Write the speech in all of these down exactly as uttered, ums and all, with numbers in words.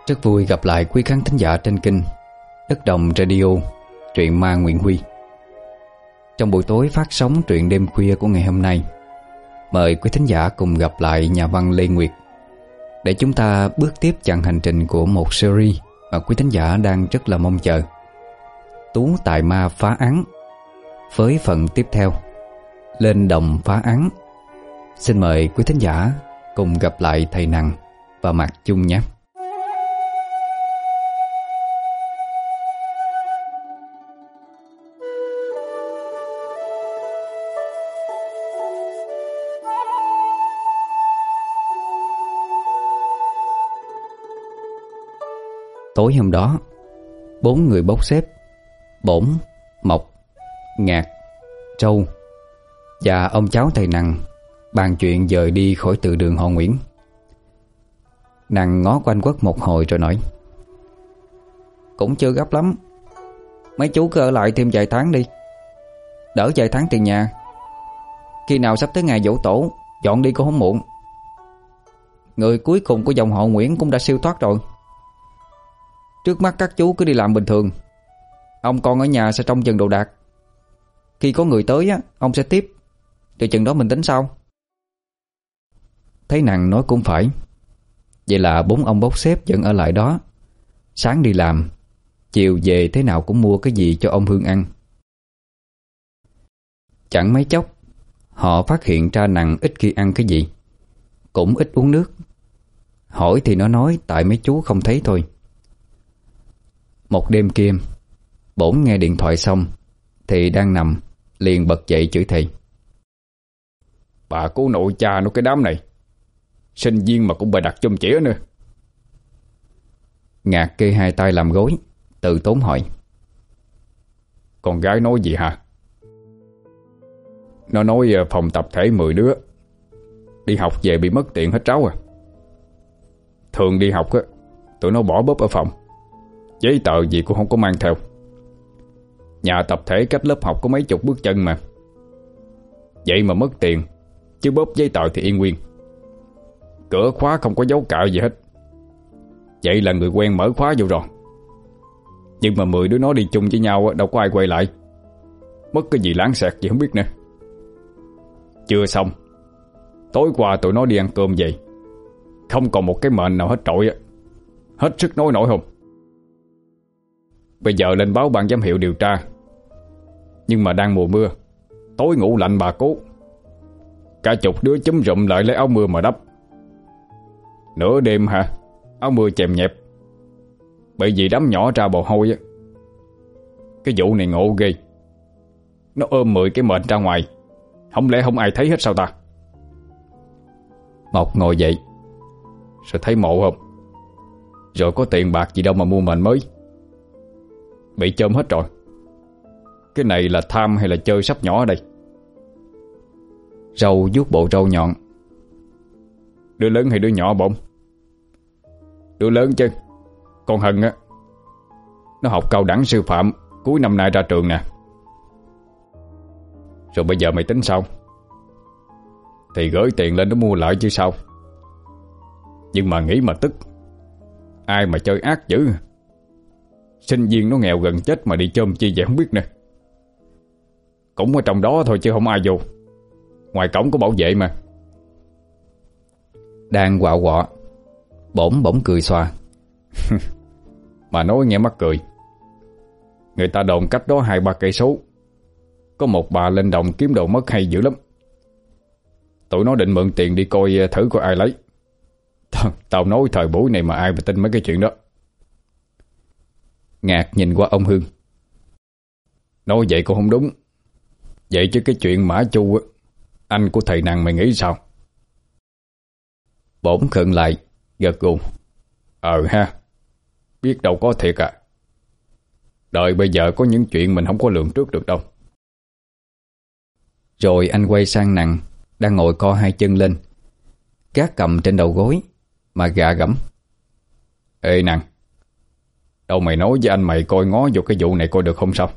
Rất vui gặp lại quý khán thính giả trên kênh Đất Đồng Radio, truyện ma Nguyễn Huy. Trong buổi tối phát sóng truyện đêm khuya của ngày hôm nay, mời quý thính giả cùng gặp lại nhà văn Lê Nguyệt để chúng ta bước tiếp chặng hành trình của một series mà quý thính giả đang rất là mong chờ, Tú Tài Ma Phá Án, với phần tiếp theo Lên Đồng Phá Án. Xin mời quý thính giả cùng gặp lại thầy Nằng và Mạc Chung nhé. Tối hôm đó, bốn người bốc xếp Bổn, Mộc, Ngạc, Trâu và ông cháu thầy Nằng bàn chuyện dời đi khỏi từ đường họ Nguyễn. Nằng ngó quanh quất một hồi rồi nói: Cũng chưa gấp lắm, mấy chú cứ ở lại thêm vài tháng đi, đỡ vài tháng tiền nhà. Khi nào sắp tới ngày giỗ tổ, dọn đi cũng không muộn. Người cuối cùng của dòng họ Nguyễn cũng đã siêu thoát rồi. Trước mắt các chú cứ đi làm bình thường, ông con ở nhà sẽ trông chừng đồ đạc. Khi có người tới á, ông sẽ tiếp, từ chừng đó mình tính sau. Thấy Nằng nói cũng phải. Vậy là bốn ông bốc xếp vẫn ở lại đó. Sáng đi làm, chiều về thế nào cũng mua cái gì cho ông Hương ăn. Chẳng mấy chốc, họ phát hiện ra Nằng ít khi ăn cái gì, cũng ít uống nước. Hỏi thì nó nói tại mấy chú không thấy thôi. Một đêm kia, Bổn nghe điện thoại xong thì đang nằm, liền bật dậy chửi thầy: Bà cố nội cha nó cái đám này, sinh viên mà cũng bày đặt chôm chĩa nữa. Ngạc kê hai tay làm gối, tự tốn hỏi: Con gái nói gì hả? Nó nói phòng tập thể mười đứa đi học về bị mất tiền hết tráo à. Thường đi học á, tụi nó bỏ bóp ở phòng, giấy tờ gì cũng không có mang theo. Nhà tập thể cách lớp học có mấy chục bước chân mà. Vậy mà mất tiền, chứ bóp giấy tờ thì yên nguyên. Cửa khóa không có dấu cạo gì hết. Vậy là người quen mở khóa vô rồi. Nhưng mà mười đứa nó đi chung với nhau, đâu có ai quay lại. Mất cái gì láng xẹt gì không biết nè. Chưa xong, tối qua tụi nó đi ăn cơm vậy, không còn một cái mền nào hết trội á. Hết sức nói nổi không. Bây giờ lên báo ban giám hiệu điều tra. Nhưng mà đang mùa mưa, tối ngủ lạnh bà cố. Cả chục đứa chúm rụm lại lấy áo mưa mà đắp. Nửa đêm hả, áo mưa chèm nhẹp, bởi vì đám nhỏ ra bồ hôi á. Cái vụ này ngộ ghê. Nó ôm mười cái mền ra ngoài, không lẽ không ai thấy hết sao ta? Mộc ngồi dậy rồi thấy mộ không? Rồi có tiền bạc gì đâu mà mua mền mới. Bị chôm hết rồi. Cái này là tham hay là chơi sắp nhỏ ở đây? Râu vuốt bộ râu nhọn: Đứa lớn hay đứa nhỏ Bổn? Đứa lớn chứ. Con Hân á, nó học cao đẳng sư phạm, cuối năm nay ra trường nè. Rồi bây giờ mày tính sao? Thì gửi tiền lên nó mua lại chứ sao. Nhưng mà nghĩ mà tức. Ai mà chơi ác dữ. Sinh viên nó nghèo gần chết mà đi chôm chi vậy không biết nè. Cũng ở trong đó thôi chứ không ai vô. Ngoài cổng có bảo vệ mà. Đang quạo quọ, Bổn bỗng cười xòa: Mà nói nghe mắc cười. Người ta đồn cách đó hai ba cây số có một bà lên đồng kiếm đồ mất hay dữ lắm. Tụi nó định mượn tiền đi coi thử coi ai lấy. Tao nói thời buổi này mà ai mà tin mấy cái chuyện đó. Ngạc nhìn qua ông Hương: Nói vậy cũng không đúng. Vậy chứ cái chuyện Mã Chu, anh của thầy Nằng, mày nghĩ sao? Bổn khựng lại, gật gù: Ờ ha, biết đâu có thiệt à. Đời bây giờ có những chuyện mình không có lường trước được đâu. Rồi anh quay sang Nằng đang ngồi co hai chân lên, gác cầm trên đầu gối mà gạ gẫm: Ê Nằng, đâu mày nói với anh mày coi ngó vô cái vụ này coi được không sao?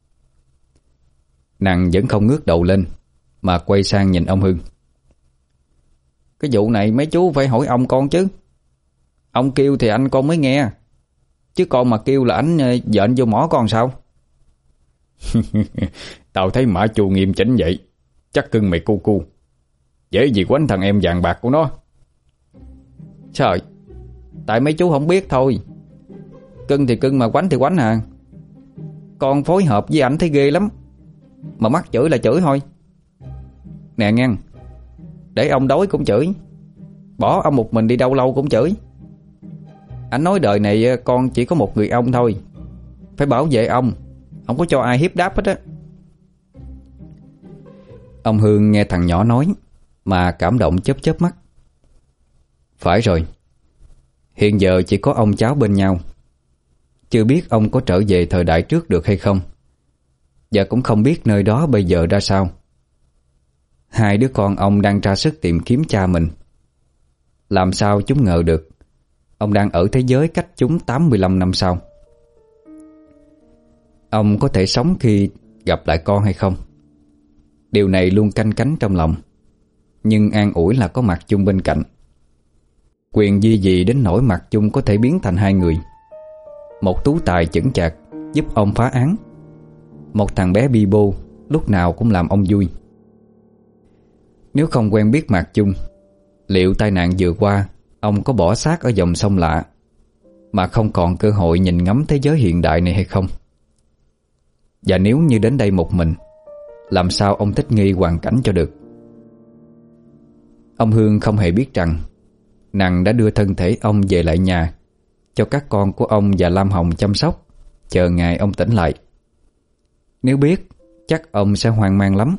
Nằng vẫn không ngước đầu lên mà quay sang nhìn ông Hưng: Cái vụ này mấy chú phải hỏi ông con chứ. Ông kêu thì anh con mới nghe, chứ con mà kêu là anh dện vô mỏ con sao? Tao thấy Mã Chu nghiêm chỉnh vậy, chắc cưng mày cu cu, dễ gì quánh thằng em vàng bạc của nó. Trời, tại mấy chú không biết thôi. Cưng thì cưng mà quánh thì quánh à. Con phối hợp với ảnh thấy ghê lắm, mà mắc chửi là chửi thôi. Nè ngang, để ông đói cũng chửi, bỏ ông một mình đi đâu lâu cũng chửi. Ảnh nói đời này con chỉ có một người ông thôi, phải bảo vệ ông, không có cho ai hiếp đáp hết á. Ông Hương nghe thằng nhỏ nói mà cảm động chớp chớp mắt. Phải rồi, hiện giờ chỉ có ông cháu bên nhau. Chưa biết ông có trở về thời đại trước được hay không, và cũng không biết nơi đó bây giờ ra sao. Hai đứa con ông đang ra sức tìm kiếm cha mình. Làm sao chúng ngờ được ông đang ở thế giới cách chúng tám mươi lăm năm sau. Ông có thể sống khi gặp lại con hay không, điều này luôn canh cánh trong lòng. Nhưng an ủi là có Mạc Chung bên cạnh. Quyền di gì đến nỗi Mạc Chung có thể biến thành hai người. Một tú tài chững chạc giúp ông phá án, một thằng bé bi bô lúc nào cũng làm ông vui. Nếu không quen biết Mạc Chung, liệu tai nạn vừa qua ông có bỏ xác ở dòng sông lạ mà không còn cơ hội nhìn ngắm thế giới hiện đại này hay không? Và nếu như đến đây một mình, làm sao ông thích nghi hoàn cảnh cho được? Ông Hương không hề biết rằng nàng đã đưa thân thể ông về lại nhà cho các con của ông và Lam Hồng chăm sóc, chờ ngày ông tỉnh lại. Nếu biết, chắc ông sẽ hoang mang lắm.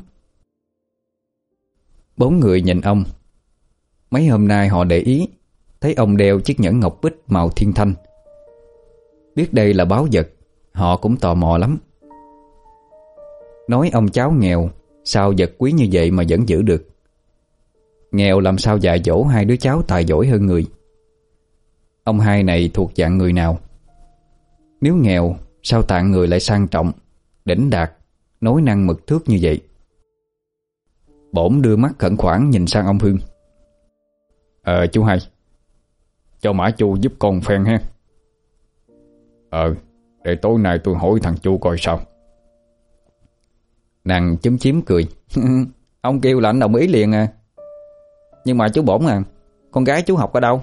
Bốn người nhìn ông. Mấy hôm nay họ để ý thấy ông đeo chiếc nhẫn ngọc bích màu thiên thanh. Biết đây là báu vật, họ cũng tò mò lắm. Nói ông cháu nghèo, sao vật quý như vậy mà vẫn giữ được? Nghèo làm sao dạy dỗ hai đứa cháu tài giỏi hơn người? Ông hai này thuộc dạng người nào? Nếu nghèo, sao tạng người lại sang trọng, đỉnh đạt, nói năng mực thước như vậy? Bổn đưa mắt khẩn khoản nhìn sang ông Hương. Ờ chú hai, cho Mã Chu giúp con phen ha. Ờ, để tối nay tôi hỏi thằng Chu coi sao. Nàng chúm chím cười. Ông kêu là anh đồng ý liền à. Nhưng mà chú Bổn à, con gái chú học ở đâu?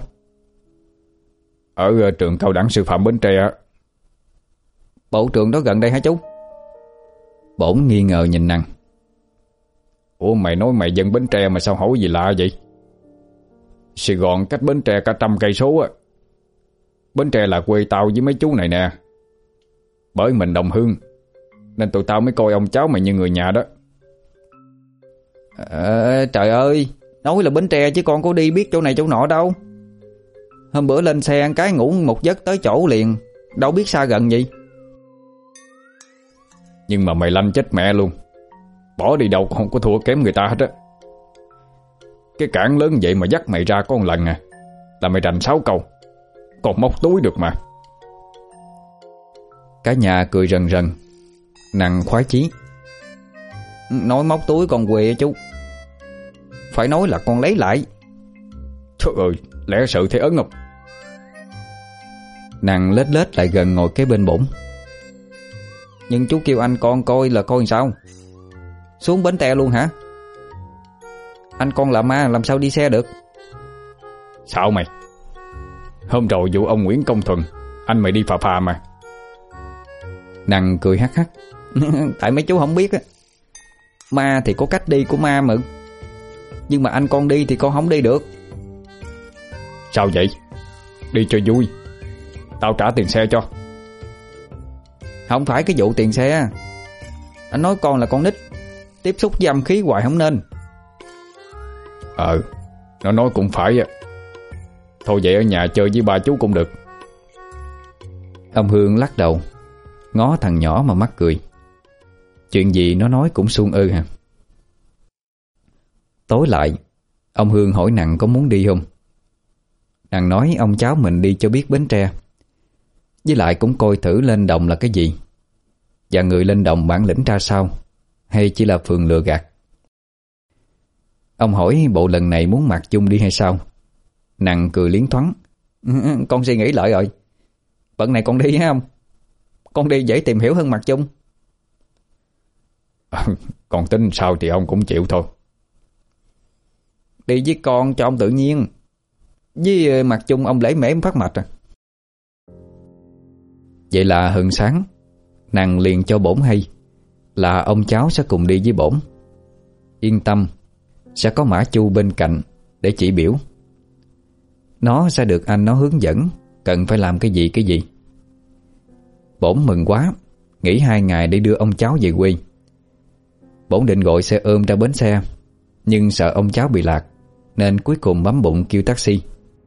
Ở trường cao đẳng sư phạm Bến Tre. Bộ trường đó gần đây hả chú? Bổn nghi ngờ nhìn nàng. Ủa mày nói mày dân Bến Tre mà sao hỏi gì lạ vậy? Sài Gòn cách Bến Tre cả trăm cây số á. Bến Tre là quê tao với mấy chú này nè. Bởi mình đồng hương nên tụi tao mới coi ông cháu mày như người nhà đó. à, Trời ơi, nói là Bến Tre chứ con có đi biết chỗ này chỗ nọ đâu. Hôm bữa lên xe ăn cái ngủ một giấc tới chỗ liền, đâu biết xa gần gì. Nhưng mà mày lanh chết mẹ luôn, bỏ đi đâu cũng không có thua kém người ta hết á. Cái cản lớn vậy mà dắt mày ra có một lần à là mày rành sáu câu, còn móc túi được mà. Cả nhà cười rần rần. Nàng khoái chí. Nói móc túi con quê chú, phải nói là con lấy lại. Trời ơi, lẽ sự thấy ấn không? Nàng lết lết lại gần ngồi kế bên Bổn. Nhưng chú kêu anh con coi là coi sao? Xuống Bến Tre luôn hả? Anh con là ma làm sao đi xe được? Sao mày? Hôm rồi vụ ông Nguyễn Công Thuần, anh mày đi phà phà mà. Nàng cười hắc hắc. Tại mấy chú không biết á, ma thì có cách đi của ma mà. Nhưng mà anh con đi thì con không đi được. Sao vậy? Đi cho vui, tao trả tiền xe cho. Không phải cái vụ tiền xe. Anh nói con là con nít, tiếp xúc với âm khí hoài không nên. Ờ, nó nói cũng phải á. Thôi vậy ở nhà chơi với ba chú cũng được. Ông Hương lắc đầu, ngó thằng nhỏ mà mắc cười. Chuyện gì nó nói cũng suông ư hả? Tối lại, ông Hương hỏi nàng có muốn đi không. Nàng nói ông cháu mình đi cho biết Bến Tre, với lại cũng coi thử lên đồng là cái gì, và người lên đồng bản lĩnh ra sao, hay chỉ là phường lừa gạt. Ông hỏi bộ lần này muốn Mạc Chung đi hay sao. Nàng cười liến thoáng, Con suy nghĩ lại rồi. Bận này con đi hả không? Con đi dễ tìm hiểu hơn Mặt Chung. À, con tính sao thì ông cũng chịu thôi. Đi với con cho ông tự nhiên. Với Mặt Chung ông lễ mễ phát mạch à. Vậy là hừng sáng, nàng liền cho bổn hay là ông cháu sẽ cùng đi với bổn. Yên tâm, sẽ có Mã Chu bên cạnh để chỉ biểu. Nó sẽ được anh nó hướng dẫn cần phải làm cái gì cái gì. Bổn mừng quá, nghỉ hai ngày để đưa ông cháu về quê. Bổn định gọi xe ôm ra bến xe, nhưng sợ ông cháu bị lạc nên cuối cùng bấm bụng kêu taxi.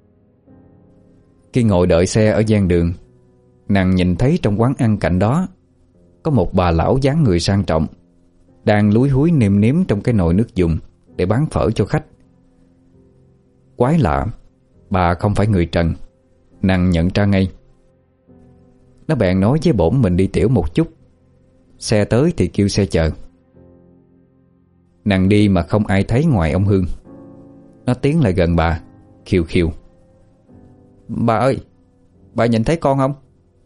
Khi ngồi đợi xe ở gian đường, nàng nhìn thấy trong quán ăn cạnh đó có một bà lão dáng người sang trọng đang lúi húi nêm nếm trong cái nồi nước dùng để bán phở cho khách. Quái lạ, bà không phải người Trần. Nàng nhận ra ngay. Nó bèn nói với bổn mình đi tiểu một chút, xe tới thì kêu xe chờ. Nàng đi mà không ai thấy ngoài ông Hương. Nó tiến lại gần bà, khiêu khiêu: Bà ơi, bà nhìn thấy con không?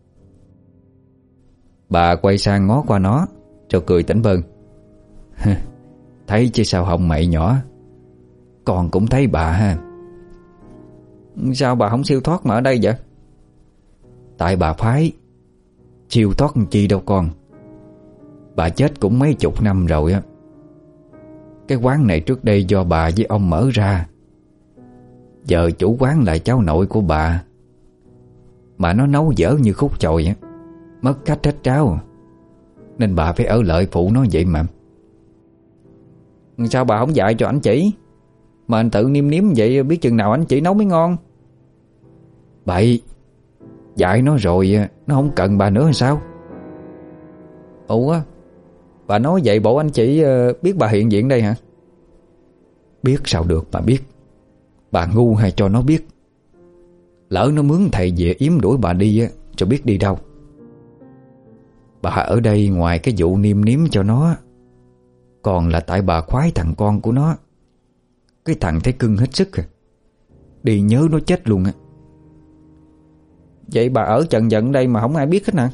Bà quay sang ngó qua nó rồi cười tỉnh bơn: Thấy chứ sao không mậy nhỏ. Con cũng thấy bà ha. Sao bà không siêu thoát mà ở đây vậy? Tại bà phái. Siêu thoát chi đâu con. Bà chết cũng mấy chục năm rồi á. Cái quán này trước đây do bà với ông mở ra. Giờ chủ quán là cháu nội của bà, mà nó nấu dở như khúc chồi á, mất khách hết tráo, nên bà phải ở lại phụ nó vậy mà. Sao bà không dạy cho ảnh chỉ, mà anh tự niêm nếm vậy biết chừng nào ảnh chỉ nấu mới ngon? Bậy, dạy nó rồi nó không cần bà nữa hay sao? Ủa, bà nói vậy bộ anh chỉ biết bà hiện diện đây hả? Biết sao được mà biết. Bà ngu hay cho nó biết. Lỡ nó mướn thầy về yếm đuổi bà đi á, cho biết đi đâu. Bà ở đây ngoài cái vụ niêm nếm cho nó, còn là tại bà khoái thằng con của nó. Cái thằng thấy cưng hết sức à. Đi nhớ nó chết luôn á. Vậy bà ở chần giận đây mà không ai biết hết nè.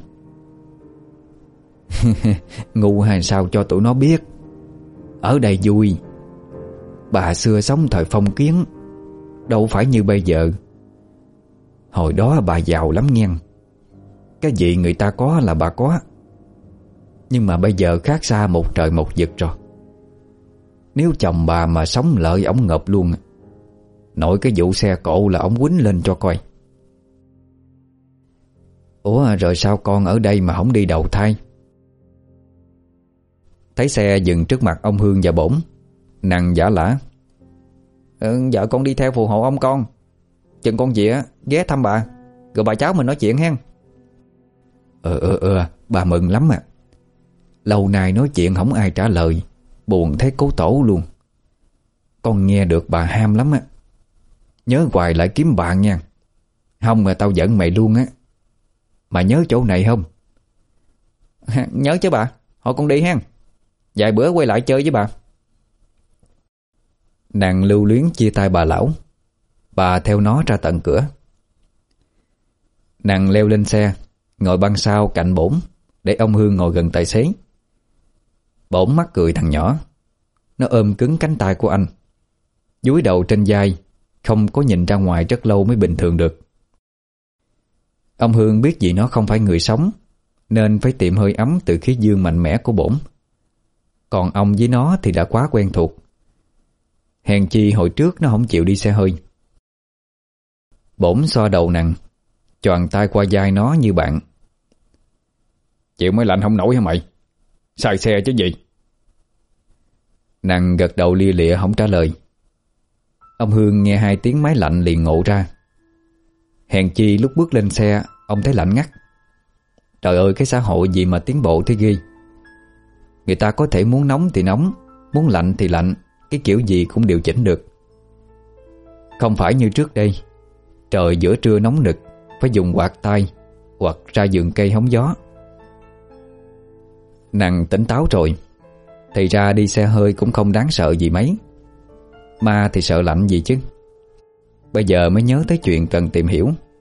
Ngu hay sao cho tụi nó biết. Ở đây vui. Bà xưa sống thời phong kiến, đâu phải như bây giờ. Hồi đó bà giàu lắm nghe. Cái gì người ta có là bà có. Nhưng mà bây giờ khác xa một trời một vực rồi. Nếu chồng bà mà sống lợi ổng ngợp luôn. Nội cái vụ xe cộ là ổng quýnh lên cho coi. Ủa rồi sao con ở đây mà không đi đầu thai? Thấy xe dừng trước mặt ông Hương và bổn, nàng giả lả: ừ, Vợ con đi theo phù hộ ông con. Chừng con về ghé thăm bà, rồi bà cháu mình nói chuyện hen. Ờ ờ ờ bà mừng lắm à. Lâu nay nói chuyện không ai trả lời, buồn thấy cố tổ luôn. Con nghe được bà ham lắm á. Nhớ hoài lại kiếm bà nha. Không mà tao giận mày luôn á. Mà nhớ chỗ này không? Nhớ chứ bà. Hồi con đi hen. Vài bữa quay lại chơi với bà. Nàng lưu luyến chia tay bà lão. Bà theo nó ra tận cửa. Nàng leo lên xe, ngồi băng sau cạnh bổn, để ông Hương ngồi gần tài xế. Bổn mắc cười thằng nhỏ. Nó ôm cứng cánh tay của anh, dúi đầu trên vai, không có nhìn ra ngoài rất lâu mới bình thường được. Ông Hương biết vì nó không phải người sống, nên phải tìm hơi ấm từ khí dương mạnh mẽ của bổn. Còn ông với nó thì đã quá quen thuộc. Hèn chi hồi trước nó không chịu đi xe hơi. Bổn xoa đầu nàng, choàng tay qua vai nó như bạn. Chịu mới lạnh không nổi hả mày? Xài xe chứ gì? Nàng gật đầu lia lịa không trả lời. Ông Hương nghe hai tiếng máy lạnh liền ngộ ra. Hèn chi lúc bước lên xe, ông thấy lạnh ngắt. Trời ơi, cái xã hội gì mà tiến bộ thế ghê. Người ta có thể muốn nóng thì nóng, muốn lạnh thì lạnh, cái kiểu gì cũng điều chỉnh được. Không phải như trước đây, trời giữa trưa nóng nực, phải dùng quạt tay hoặc ra vườn cây hóng gió. Nàng tỉnh táo rồi. Thì ra đi xe hơi cũng không đáng sợ gì mấy. Ma thì sợ lạnh gì chứ. Bây giờ mới nhớ tới chuyện cần tìm hiểu.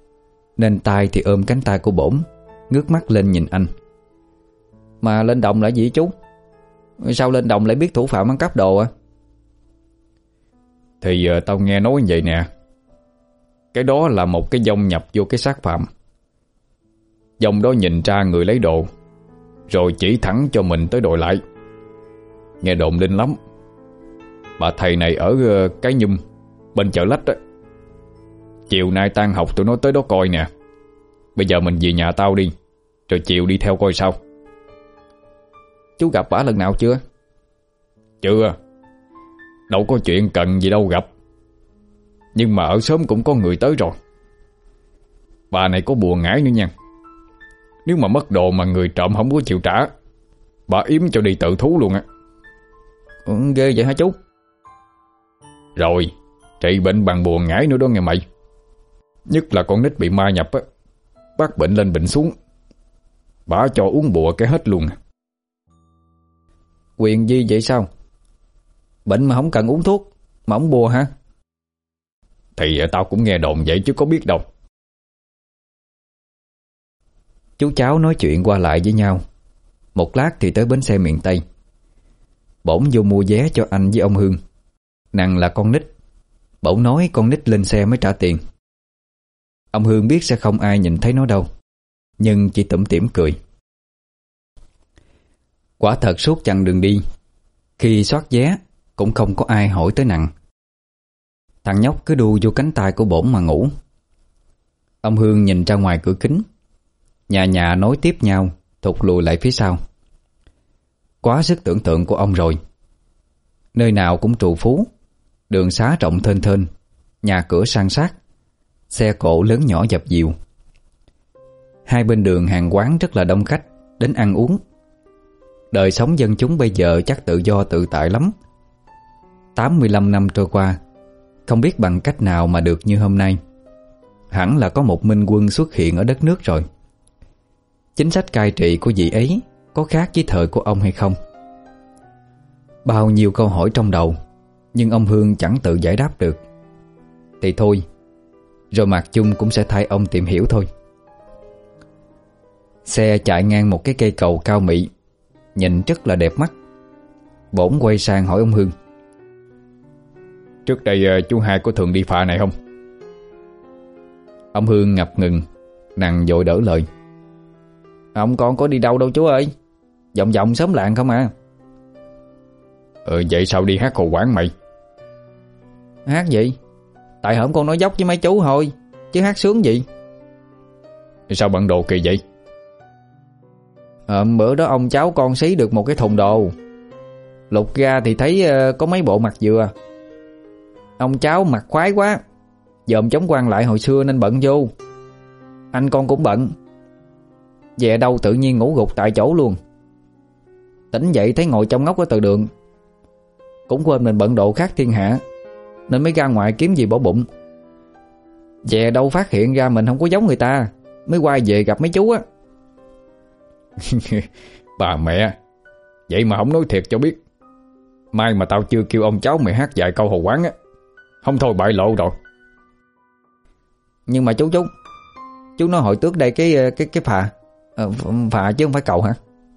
nên tay thì ôm cánh tay của bổn, ngước mắt lên nhìn anh. Mà lên đồng là gì chú? Sao lên đồng lại biết thủ phạm ăn cắp đồ à? Thì uh, tao nghe nói như vậy nè. Cái đó là một cái vong nhập vô cái xác phạm. Vong đó nhìn ra người lấy đồ, rồi chỉ thẳng cho mình tới đòi lại. Nghe đồn linh lắm. Bà thầy này ở uh, Cái Nhum, bên chợ Lách á. Chiều nay tan học tụi nó tới đó coi nè. Bây giờ mình về nhà tao đi, rồi chiều đi theo coi sao. Chú gặp bả lần nào chưa? Chưa. Đâu có chuyện cần gì đâu gặp. Nhưng mà ở xóm cũng có người tới rồi. Bà này có bùa ngải nữa nha. Nếu mà mất đồ mà người trộm không có chịu trả, bà yếm cho đi tự thú luôn á. Ừ, ghê vậy hả chú? Rồi, trị bệnh bằng bùa ngải nữa đó nghe mày. Nhất là con nít bị ma nhập á, bác bệnh lên bệnh xuống, bà cho uống bùa cái hết luôn. Quyền gì vậy sao? Bệnh mà không cần uống thuốc mà uống bùa hả? Thì tao cũng nghe đồn vậy chứ có biết đâu. Chú cháu nói chuyện qua lại với nhau. Một lát thì tới bến xe miền Tây. Bổn vô mua vé cho anh với ông Hương. Nàng là con nít, bổn nói con nít lên xe mới trả tiền. Ông Hương biết sẽ không ai nhìn thấy nó đâu, nhưng chỉ tủm tỉm cười. Quả thật suốt chặng đường đi, khi soát vé cũng không có ai hỏi tới Nặng. Thằng nhóc cứ đu vô cánh tay của bổn mà ngủ. Ông Hương nhìn ra ngoài cửa kính. Nhà nhà nối tiếp nhau, thụt lùi lại phía sau. Quá sức tưởng tượng của ông rồi. Nơi nào cũng trù phú, đường xá rộng thênh thênh, nhà cửa san sát, xe cộ lớn nhỏ dập dìu. Hai bên đường hàng quán rất là đông khách đến ăn uống. Đời sống dân chúng bây giờ chắc tự do tự tại lắm. tám mươi lăm năm trôi qua, không biết bằng cách nào mà được như hôm nay. Hẳn là có một minh quân xuất hiện ở đất nước rồi. Chính sách cai trị của vị ấy có khác với thời của ông hay không? Bao nhiêu câu hỏi trong đầu, nhưng ông Hương chẳng tự giải đáp được. Thì thôi, rồi Mạc Chung cũng sẽ thay ông tìm hiểu thôi. Xe chạy ngang một cái cây cầu cao mị, nhìn rất là đẹp mắt. Bổn quay sang hỏi ông Hương: Trước đây chú hai có thường đi phà này không? Ông Hương ngập ngừng, nàng vội đỡ lời: Ông con có đi đâu đâu chú ơi, vòng vòng xóm làng không à. Ừ, vậy sao đi hát hồ quán mày? Hát gì? Tại hổm con nói dốc với mấy chú thôi, chứ hát sướng gì. Sao bận đồ kỳ vậy? Ờ, bữa đó ông cháu con xí được một cái thùng đồ, lục ra thì thấy uh, có mấy bộ mặt dừa. Ông cháu mặc khoái quá, dòm chống quan lại hồi xưa nên bận vô. Anh con cũng bận. Về đâu tự nhiên ngủ gục tại chỗ luôn. Tỉnh dậy thấy ngồi trong ngóc ở từ đường. Cũng quên mình bận độ khác thiên hạ, nên mới ra ngoài kiếm gì bỏ bụng. Về đâu phát hiện ra mình không có giống người ta, mới quay về gặp mấy chú á. Bà mẹ, vậy mà không nói thiệt cho biết. Mai mà tao chưa kêu ông cháu mày hát vài câu hồ quán á, không thôi bại lộ rồi. Nhưng mà chú chú Chú nói hồi trước đây cái cái cái phà à, phà chứ không phải cầu hả?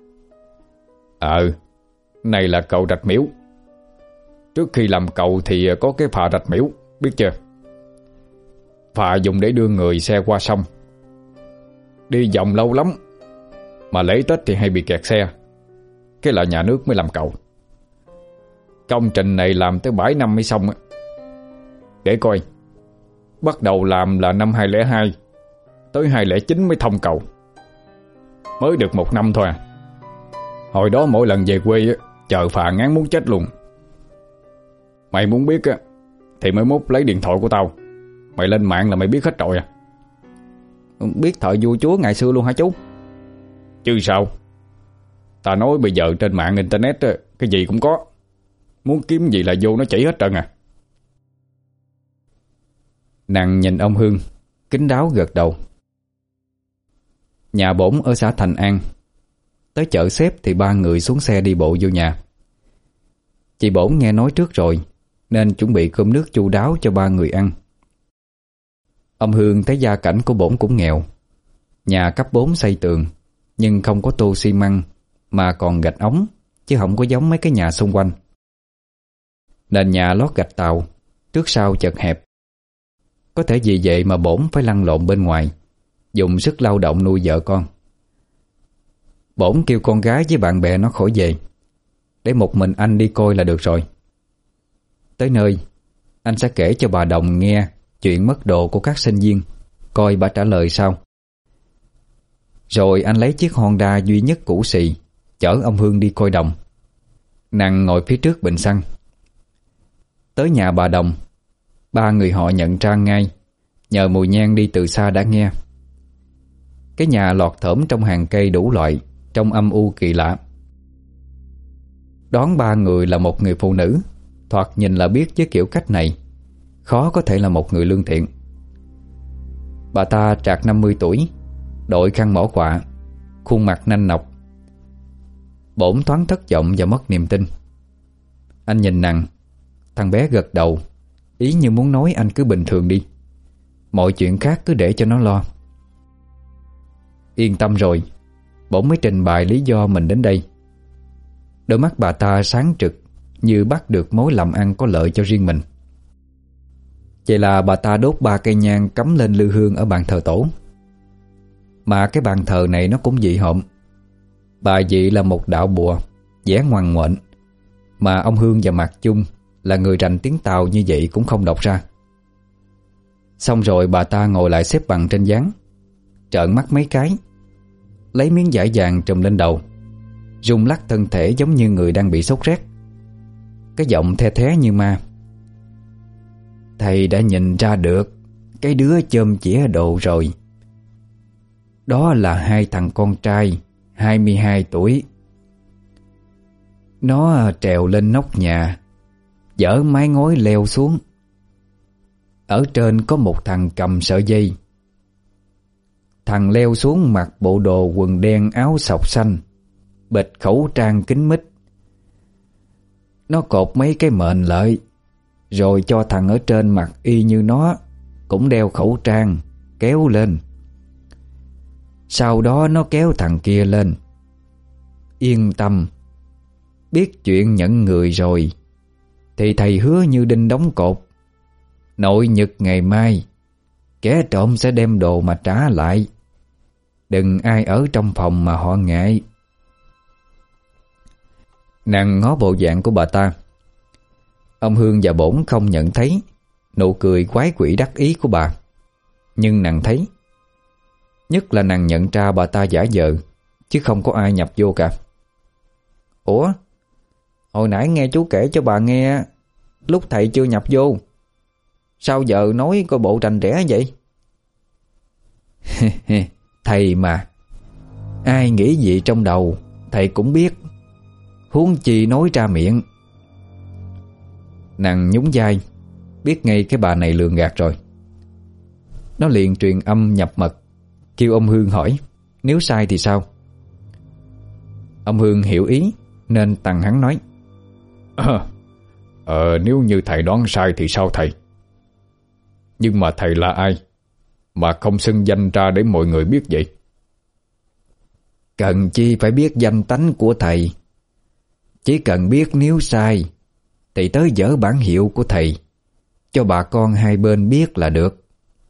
Ờ, này là cầu Rạch Miễu. Trước khi làm cầu thì có cái phà Rạch Miễu, biết chưa? Phà dùng để đưa người xe qua sông. Đi vòng lâu lắm, mà lễ Tết thì hay bị kẹt xe. Cái là nhà nước mới làm cầu. Công trình này làm tới bảy năm mới xong á. Để coi, bắt đầu làm là năm hai không không hai, tới hai không không chín mới thông cầu. Mới được một năm thôi à. Hồi đó mỗi lần về quê á, chờ phà ngán muốn chết luôn. Mày muốn biết á thì mới mốt lấy điện thoại của tao. Mày lên mạng là mày biết hết rồi à. Biết thời vua chúa ngày xưa luôn hả chú? Chứ sao. Ta nói bây giờ trên mạng internet á, cái gì cũng có. Muốn kiếm gì là vô nó chỉ hết trơn à. Nàng nhìn ông Hương, kín đáo gật đầu. Nhà bổn ở xã Thành An. Tới chợ xếp thì ba người xuống xe đi bộ vô nhà. Chị bổn nghe nói trước rồi, nên chuẩn bị cơm nước chu đáo cho ba người ăn. Ông Hương thấy gia cảnh của bổn cũng nghèo. Nhà cấp bốn xây tường, nhưng không có tô xi măng mà còn gạch ống, chứ không có giống mấy cái nhà xung quanh. Nền nhà lót gạch tàu, trước sau chật hẹp. Có thể vì vậy mà bổn phải lăn lộn bên ngoài, dùng sức lao động nuôi vợ con. Bổn kêu con gái với bạn bè nó khỏi về, để một mình anh đi coi là được rồi. Tới nơi, anh sẽ kể cho bà Đồng nghe chuyện mất đồ của các sinh viên, coi bà trả lời sao. Rồi anh lấy chiếc Honda duy nhất cũ xì, chở ông Hương đi coi đồng. Nàng ngồi phía trước bình xăng. Tới nhà bà Đồng, ba người họ nhận ra ngay, nhờ mùi nhang đi từ xa đã nghe. Cái nhà lọt thởm trong hàng cây đủ loại, trông âm u kỳ lạ. Đón ba người là một người phụ nữ, thoạt nhìn là biết với kiểu cách này khó có thể là một người lương thiện. Bà ta trạc năm mươi tuổi, đội khăn mỏ quạ, khuôn mặt nanh nọc. Bổn thoáng thất vọng và mất niềm tin. Anh nhìn nàng. Thằng bé gật đầu, ý như muốn nói anh cứ bình thường đi, mọi chuyện khác cứ để cho nó lo. Yên tâm rồi, bổn mới trình bày lý do mình đến đây. Đôi mắt bà ta sáng trực, như bắt được mối làm ăn có lợi cho riêng mình. Vậy là bà ta đốt ba cây nhang cắm lên lư hương ở bàn thờ tổ. Mà cái bàn thờ này nó cũng dị hợm. Bà dị là một đạo bùa, vẽ ngoằn ngoện, mà ông Hương và Mạc Chung là người rành tiếng Tàu như vậy cũng không đọc ra. Xong rồi bà ta ngồi lại xếp bằng trên gián, trợn mắt mấy cái, lấy miếng vải vàng trùm lên đầu, rung lắc thân thể giống như người đang bị sốt rét. Cái giọng the thé như ma: "Thầy đã nhìn ra được cái đứa chôm chĩa đồ rồi. Đó là hai thằng con trai hai mươi hai tuổi. Nó trèo lên nóc nhà, dỡ mái ngói leo xuống. Ở trên có một thằng cầm sợi dây. Thằng leo xuống mặc bộ đồ quần đen áo sọc xanh, bịt khẩu trang kín mít. Nó cột mấy cái mền lại, rồi cho thằng ở trên mặc y như nó, cũng đeo khẩu trang, kéo lên. Sau đó nó kéo thằng kia lên. Yên tâm, biết chuyện nhận người rồi thì thầy hứa như đinh đóng cột, nội nhật ngày mai kẻ trộm sẽ đem đồ mà trả lại. Đừng ai ở trong phòng mà họ ngại." Nàng ngó bộ dạng của bà ta. Ông Hương và bổn không nhận thấy nụ cười quái quỷ đắc ý của bà, nhưng nàng thấy. Nhất là nàng nhận ra bà ta giả vờ, chứ không có ai nhập vô cả. "Ủa, hồi nãy nghe chú kể cho bà nghe lúc thầy chưa nhập vô, sao giờ nói coi bộ rành rẽ vậy?" "Thầy mà, ai nghĩ gì trong đầu thầy cũng biết, huống chi nói ra miệng." Nàng nhún vai, biết ngay cái bà này lường gạt rồi. Nó liền truyền âm nhập mật, kêu ông Hương hỏi nếu sai thì sao. Ông Hương hiểu ý nên tằng hắn nói: Ờ, ờ nếu như thầy đoán sai thì sao thầy? Nhưng mà thầy là ai mà không xưng danh ra để mọi người biết vậy? Cần chi phải biết danh tánh của thầy. Chỉ cần biết nếu sai thì tới dở bản hiệu của thầy, cho bà con hai bên biết là được.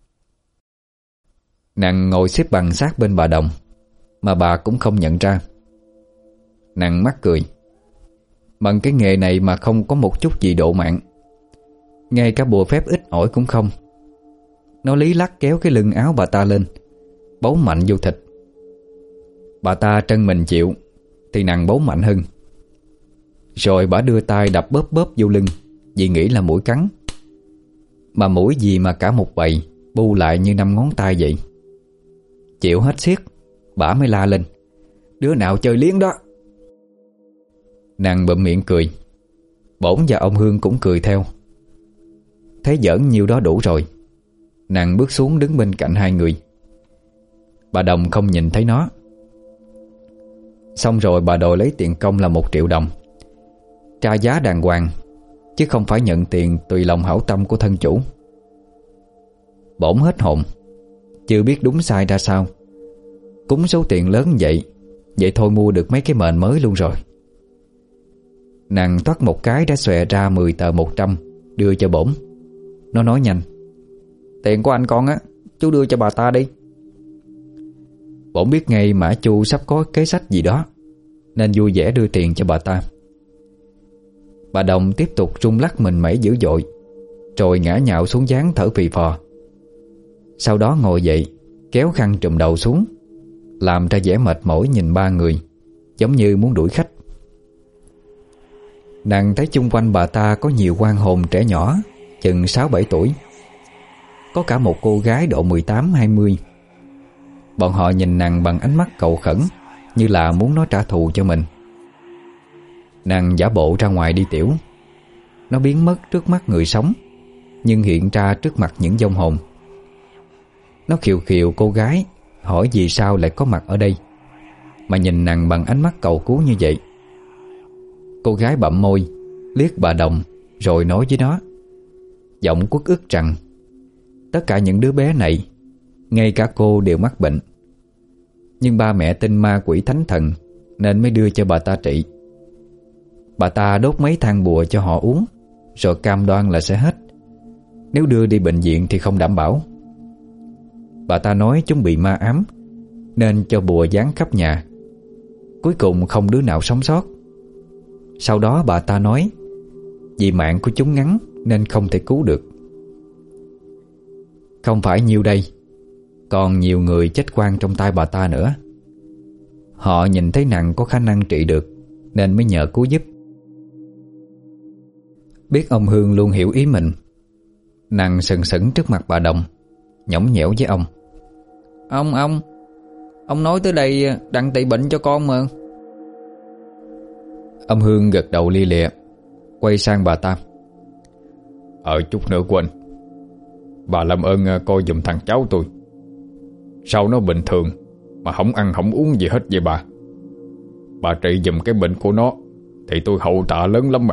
Nàng ngồi xếp bằng sát bên bà Đồng, mà bà cũng không nhận ra. Nàng mắc cười. Bằng cái nghề này mà không có một chút gì độ mạng, ngay cả bùa phép ít ỏi cũng không. Nó lý lắc kéo cái lưng áo bà ta lên, bấu mạnh vô thịt. Bà ta trân mình chịu thì nàng bấu mạnh hơn. Rồi bà đưa tay đập bóp bóp vô lưng, vì nghĩ là mũi cắn. Mà mũi gì mà cả một bầy bu lại như năm ngón tay vậy. Chịu hết xiết, bà mới la lên: "Đứa nào chơi liếng đó?" Nàng bụm miệng cười. Bổn và ông Hương cũng cười theo. Thấy giỡn nhiêu đó đủ rồi, nàng bước xuống đứng bên cạnh hai người. Bà Đồng không nhìn thấy nó. Xong rồi bà đòi lấy tiền công là một triệu đồng, tra giá đàng hoàng, chứ không phải nhận tiền tùy lòng hảo tâm của thân chủ. Bỗng hết hồn, chưa biết đúng sai ra sao. Cúng số tiền lớn vậy, vậy thôi mua được mấy cái mền mới luôn rồi. Nàng toát một cái đã xòe ra mười tờ một trăm, đưa cho bổn. Nó nói nhanh: "Tiền của anh con á, chú đưa cho bà ta đi." Bổn biết ngay Mã Chu sắp có kế sách gì đó, nên vui vẻ đưa tiền cho bà ta. Bà Đồng tiếp tục rung lắc mình mẩy dữ dội, rồi ngã nhào xuống gián thở phì phò. Sau đó ngồi dậy, kéo khăn trùm đầu xuống, làm ra vẻ mệt mỏi nhìn ba người, giống như muốn đuổi khách. Nàng thấy chung quanh bà ta có nhiều oan hồn trẻ nhỏ, chừng sáu bảy tuổi. Có cả một cô gái độ mười tám hai mươi. Bọn họ nhìn nàng bằng ánh mắt cầu khẩn, như là muốn nó trả thù cho mình. Nàng giả bộ ra ngoài đi tiểu. Nó biến mất trước mắt người sống, nhưng hiện ra trước mặt những vong hồn. Nó khiều khiều cô gái, hỏi vì sao lại có mặt ở đây, mà nhìn nàng bằng ánh mắt cầu cứu như vậy. Cô gái bặm môi, liếc bà Đồng, rồi nói với nó, giọng uất ức rằng tất cả những đứa bé này, ngay cả cô đều mắc bệnh, nhưng ba mẹ tin ma quỷ thánh thần nên mới đưa cho bà ta trị. Bà ta đốt mấy thang bùa cho họ uống, rồi cam đoan là sẽ hết. Nếu đưa đi bệnh viện thì không đảm bảo. Bà ta nói chúng bị ma ám, nên cho bùa dán khắp nhà. Cuối cùng không đứa nào sống sót. Sau đó bà ta nói vì mạng của chúng ngắn nên không thể cứu được. Không phải nhiêu đây, còn nhiều người chết oan trong tay bà ta nữa. Họ nhìn thấy nàng có khả năng trị được, nên mới nhờ cứu giúp. Biết ông Hương luôn hiểu ý mình, nàng sừng sững trước mặt bà Đồng, nhõng nhẽo với ông. Ông, ông Ông nói tới đây đặng trị bệnh cho con mà. Ông Hương gật đầu lia lịa, quay sang bà ta. Ờ chút nữa quên, bà làm ơn coi giùm thằng cháu tôi. Sao nó bình thường mà không ăn không uống gì hết vậy bà? Bà trị giùm cái bệnh của nó thì tôi hậu tạ lớn lắm mà.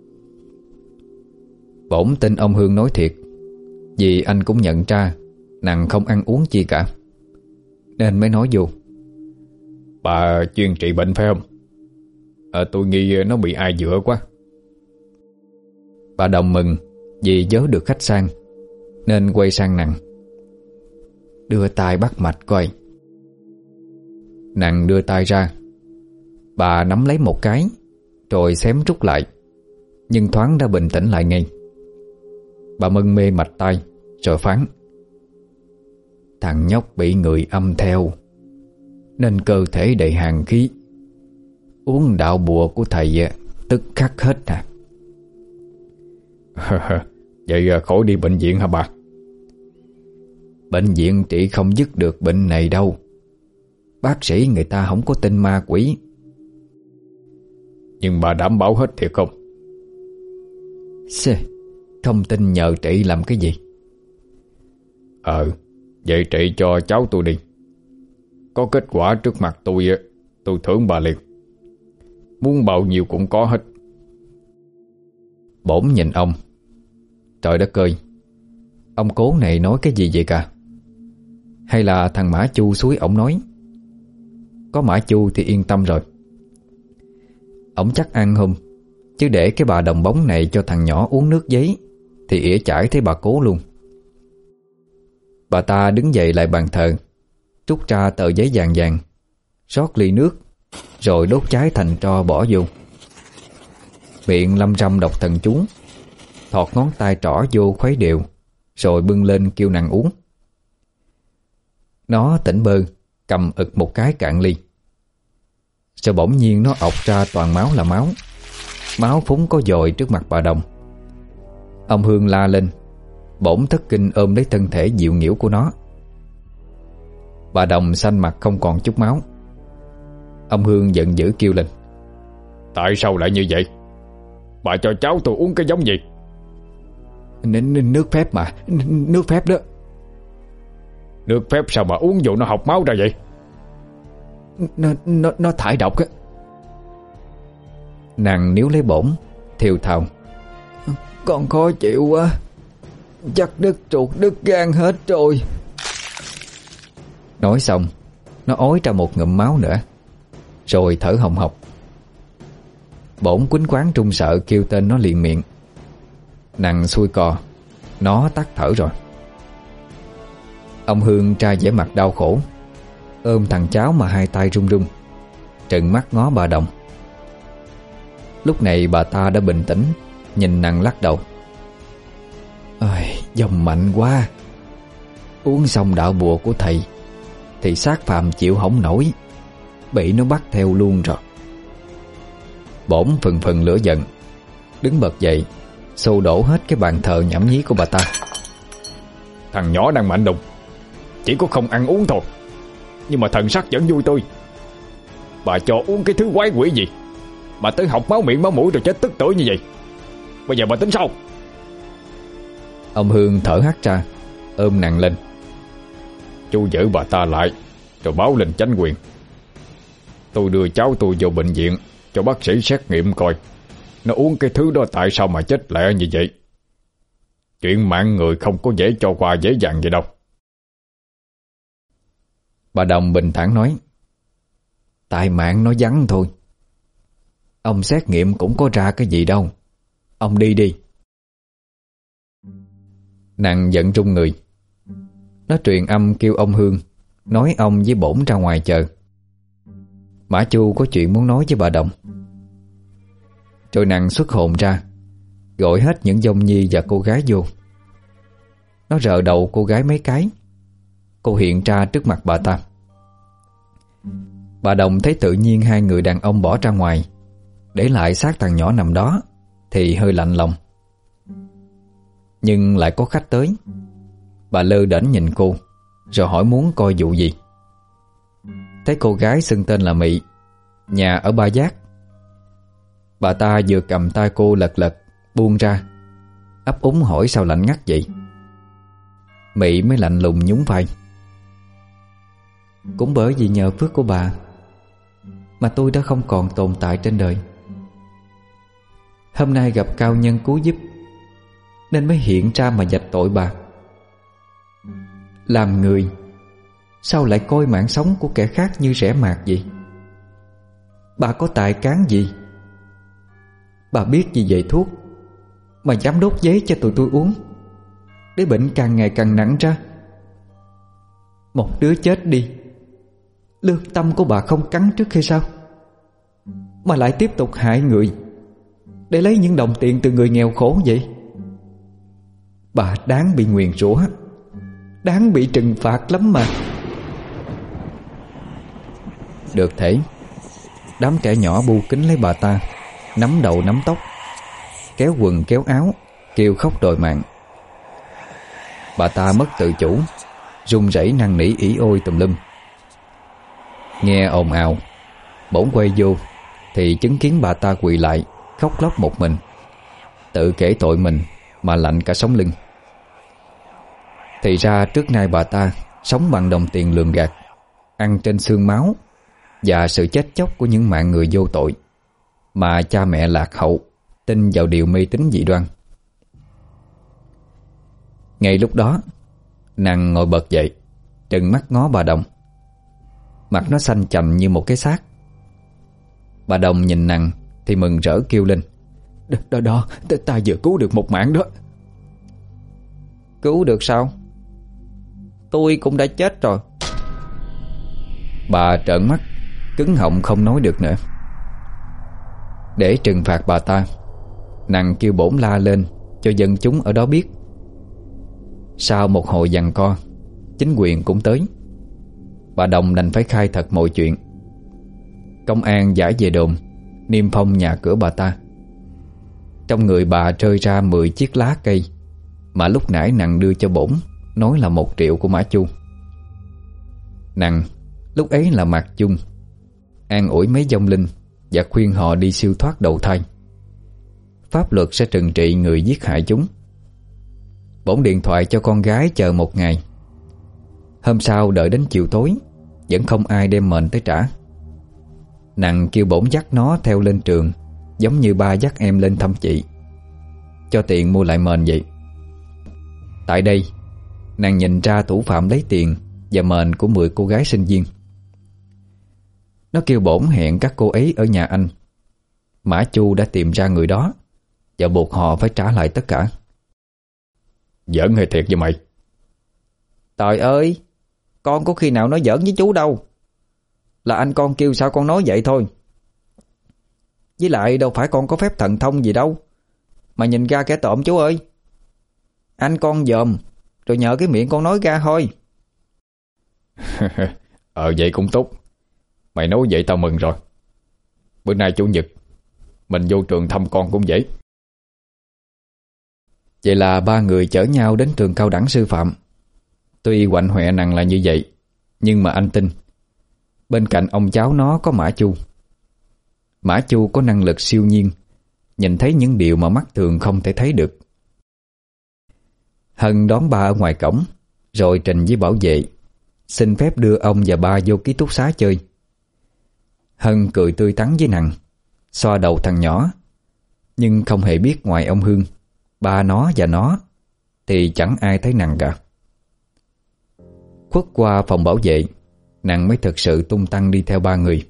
Bổn tin ông Hương nói thiệt, vì anh cũng nhận ra nàng không ăn uống chi cả, nên mới nói vô. Bà chuyên trị bệnh phải không? Ờ, tôi nghi nó bị ai dựa quá. Bà Đồng mừng vì vớ được khách sang, nên quay sang nàng. Đưa tay bắt mạch coi. Nàng đưa tay ra. Bà nắm lấy một cái, rồi xém rút lại, nhưng thoáng đã bình tĩnh lại ngay. Bà mân mê mạch tay, rồi phán. Thằng nhóc bị người âm theo, nên cơ thể đầy hàn khí. Uống đạo bùa của thầy tức khắc hết à. Vậy khỏi đi bệnh viện hả bà? Bệnh viện trị không dứt được bệnh này đâu. Bác sĩ người ta không có tin ma quỷ. Nhưng bà đảm bảo hết thiệt không? Xê, không tin nhờ trị làm cái gì? Ờ, vậy trị cho cháu tôi đi. Có kết quả trước mặt tôi, tôi thưởng bà liền. Muốn bao nhiêu cũng có hết. Bổn nhìn ông. Trời đất ơi, ông cố này nói cái gì vậy cả? Hay là thằng Mã Chu suối ổng nói? Có Mã Chu thì yên tâm rồi. Ổng chắc ăn hôm, chứ để cái bà đồng bóng này cho thằng nhỏ uống nước giấy thì ỉa chải thấy bà cố luôn. Bà ta đứng dậy lại bàn thờ, trút ra tờ giấy vàng vàng, rót ly nước, rồi đốt cháy thành tro bỏ vô. Miệng lâm râm đọc thần chú, thọt ngón tay trỏ vô khuấy đều, rồi bưng lên kêu nàng uống. Nó tỉnh bơ, cầm ực một cái cạn ly. Rồi bỗng nhiên nó ọc ra toàn máu là máu. Máu phúng có dội trước mặt bà Đồng. Ông Hương la lên, bỗng thất kinh ôm lấy thân thể dịu nghỉu của nó. Bà Đồng xanh mặt không còn chút máu. Ông Hương giận dữ kêu lên. Tại sao lại như vậy? Bà cho cháu tôi uống cái giống gì? N- Nước phép mà, N- nước phép đó. Nước phép sao mà uống vô nó học máu ra vậy? Nó, nó, nó thải độc á. Nàng níu lấy bổn, thiều thào. Con khó chịu quá. chắc đứt ruột đứt gan hết rồi. Nói xong, nó ói ra một ngụm máu nữa, rồi thở hồng hộc. Bổn quýnh quán trung sợ kêu tên nó liền miệng. Nằng xuôi cò, nó tắt thở rồi. Ông Hương ra vẻ mặt đau khổ, ôm thằng cháu mà hai tay run run, trừng mắt ngó bà Đồng. Lúc này bà ta đã bình tĩnh, nhìn Nằng lắc đầu. Ôi, dòng mạnh quá. Uống xong đạo bùa của thầy thì xác phạm chịu không nổi, bị nó bắt theo luôn rồi. Bổn phần phần lửa giận, đứng bật dậy, xô đổ hết cái bàn thờ nhảm nhí của bà ta. Thằng nhỏ đang mạnh đùng, chỉ có không ăn uống thôi, nhưng mà thần sắc vẫn vui tươi. Bà cho uống cái thứ quái quỷ gì mà tới học máu miệng máu mũi rồi chết tức tưởi như vậy? Bây giờ bà tính sao? Ông Hương thở hắt ra, ôm Nằng lên. Chú giữ bà ta lại rồi báo lên chánh quyền. Tôi đưa cháu tôi vô bệnh viện cho bác sĩ xét nghiệm coi nó uống cái thứ đó tại sao mà chết lẹ như vậy. Chuyện mạng người không có dễ cho qua dễ dàng vậy đâu. Bà Đồng bình thản nói. Tại mạng nó vắng thôi. Ông xét nghiệm cũng có ra cái gì đâu. Ông đi đi. Nằng giận run người. Nó truyền âm kêu ông Hương nói ông với bổn ra ngoài chờ. Mã Chu có chuyện muốn nói với bà Đồng. Rồi Nằng xuất hồn ra, gọi hết những dông nhi và cô gái vô. Nó rờ đầu cô gái mấy cái. Cô hiện ra trước mặt bà ta. Bà Đồng thấy tự nhiên hai người đàn ông bỏ ra ngoài, để lại xác thằng nhỏ nằm đó, thì hơi lạnh lòng. Nhưng lại có khách tới. Bà lơ đễnh nhìn cô, rồi hỏi muốn coi vụ gì. Thấy cô gái xưng tên là Mị, nhà ở Ba Giác. Bà ta vừa cầm tay cô lật lật, buông ra, ấp úng hỏi sao lạnh ngắt vậy. Mị mới lạnh lùng nhún vai. Cũng bởi vì nhờ phước của bà mà tôi đã không còn tồn tại trên đời. Hôm nay gặp cao nhân cứu giúp nên mới hiện ra mà vạch tội bà. Làm người sao lại coi mạng sống của kẻ khác như rẻ mạt vậy? Bà có tài cán gì? Bà biết gì về thuốc mà dám đốt giấy cho tụi tôi uống, để bệnh càng ngày càng nặng ra. Một đứa chết đi, lương tâm của bà không cắn trước hay sao? Mà lại tiếp tục hại người để lấy những đồng tiền từ người nghèo khổ vậy? Bà đáng bị nguyền rủa, đáng bị trừng phạt lắm mà. Được thể, đám trẻ nhỏ bu kính lấy bà ta, nắm đầu nắm tóc, kéo quần kéo áo, kêu khóc đòi mạng. Bà ta mất tự chủ, run rẩy năn nỉ ỉ ôi tùm lum. Nghe ồn ào, bỗng quay vô thì chứng kiến bà ta quỳ lại khóc lóc một mình, tự kể tội mình mà lạnh cả sống lưng. Thì ra trước nay bà ta sống bằng đồng tiền lường gạt, ăn trên xương máu và sự chết chóc của những mạng người vô tội, mà cha mẹ lạc hậu tin vào điều mê tín dị đoan. Ngay lúc đó, Nằng ngồi bật dậy, trừng mắt ngó bà Đồng. Mặt nó xanh chành như một cái xác. Bà Đồng nhìn Nằng thì mừng rỡ kêu lên. Đó đó, đó ta vừa cứu được một mạng đó. Cứu được sao? Tôi cũng đã chết rồi. Bà trợn mắt, cứng họng không nói được nữa. Để trừng phạt bà ta, Nằng kêu bổn la lên cho dân chúng ở đó biết. Sau một hồi giằng co, chính quyền cũng tới. Bà Đồng đành phải khai thật mọi chuyện. Công an giải về đồn, niêm phong nhà cửa bà ta. Trong người bà rơi ra mười chiếc lá cây mà lúc nãy Nằng đưa cho bổn, nói là một triệu của Mã Chu. Nằng lúc ấy là Mạc Chung, an ủi mấy vong linh và khuyên họ đi siêu thoát đầu thai. Pháp luật sẽ trừng trị người giết hại chúng. Bổn điện thoại cho con gái chờ một ngày. Hôm sau đợi đến chiều tối, vẫn không ai đem mền tới trả. Nằng kêu bổn dắt nó theo lên trường, giống như ba dắt em lên thăm chị, cho tiền mua lại mền vậy. Tại đây, nàng nhìn ra thủ phạm lấy tiền và mền của mười cô gái sinh viên. Nó kêu bổn hẹn các cô ấy ở nhà anh. Mã Chu đã tìm ra người đó và buộc họ phải trả lại tất cả. Giỡn hay thiệt vậy mày? Trời ơi, con có khi nào nói giỡn với chú đâu. Là anh con kêu sao con nói vậy thôi. Với lại đâu phải con có phép thần thông gì đâu mà nhìn ra kẻ trộm chú ơi. Anh con dòm rồi nhờ cái miệng con nói ra thôi. Ờ vậy cũng tốt. Mày nói vậy tao mừng rồi. Bữa nay chủ nhật, mình vô trường thăm con cũng dễ. Vậy là ba người chở nhau đến trường cao đẳng sư phạm. Tuy quạnh hoẹ nặng là như vậy, nhưng mà anh tin bên cạnh ông cháu nó có Mã Chu. Mã Chu có năng lực siêu nhiên, nhìn thấy những điều mà mắt thường không thể thấy được. Hân đón ba ở ngoài cổng, rồi trình với bảo vệ xin phép đưa ông và ba vô ký túc xá chơi. Hân cười tươi tắn với nàng, xoa đầu thằng nhỏ, nhưng không hề biết ngoài ông Hương, ba nó và nó thì chẳng ai thấy nàng cả. Khuất qua phòng bảo vệ, nàng mới thực sự tung tăng đi theo ba người.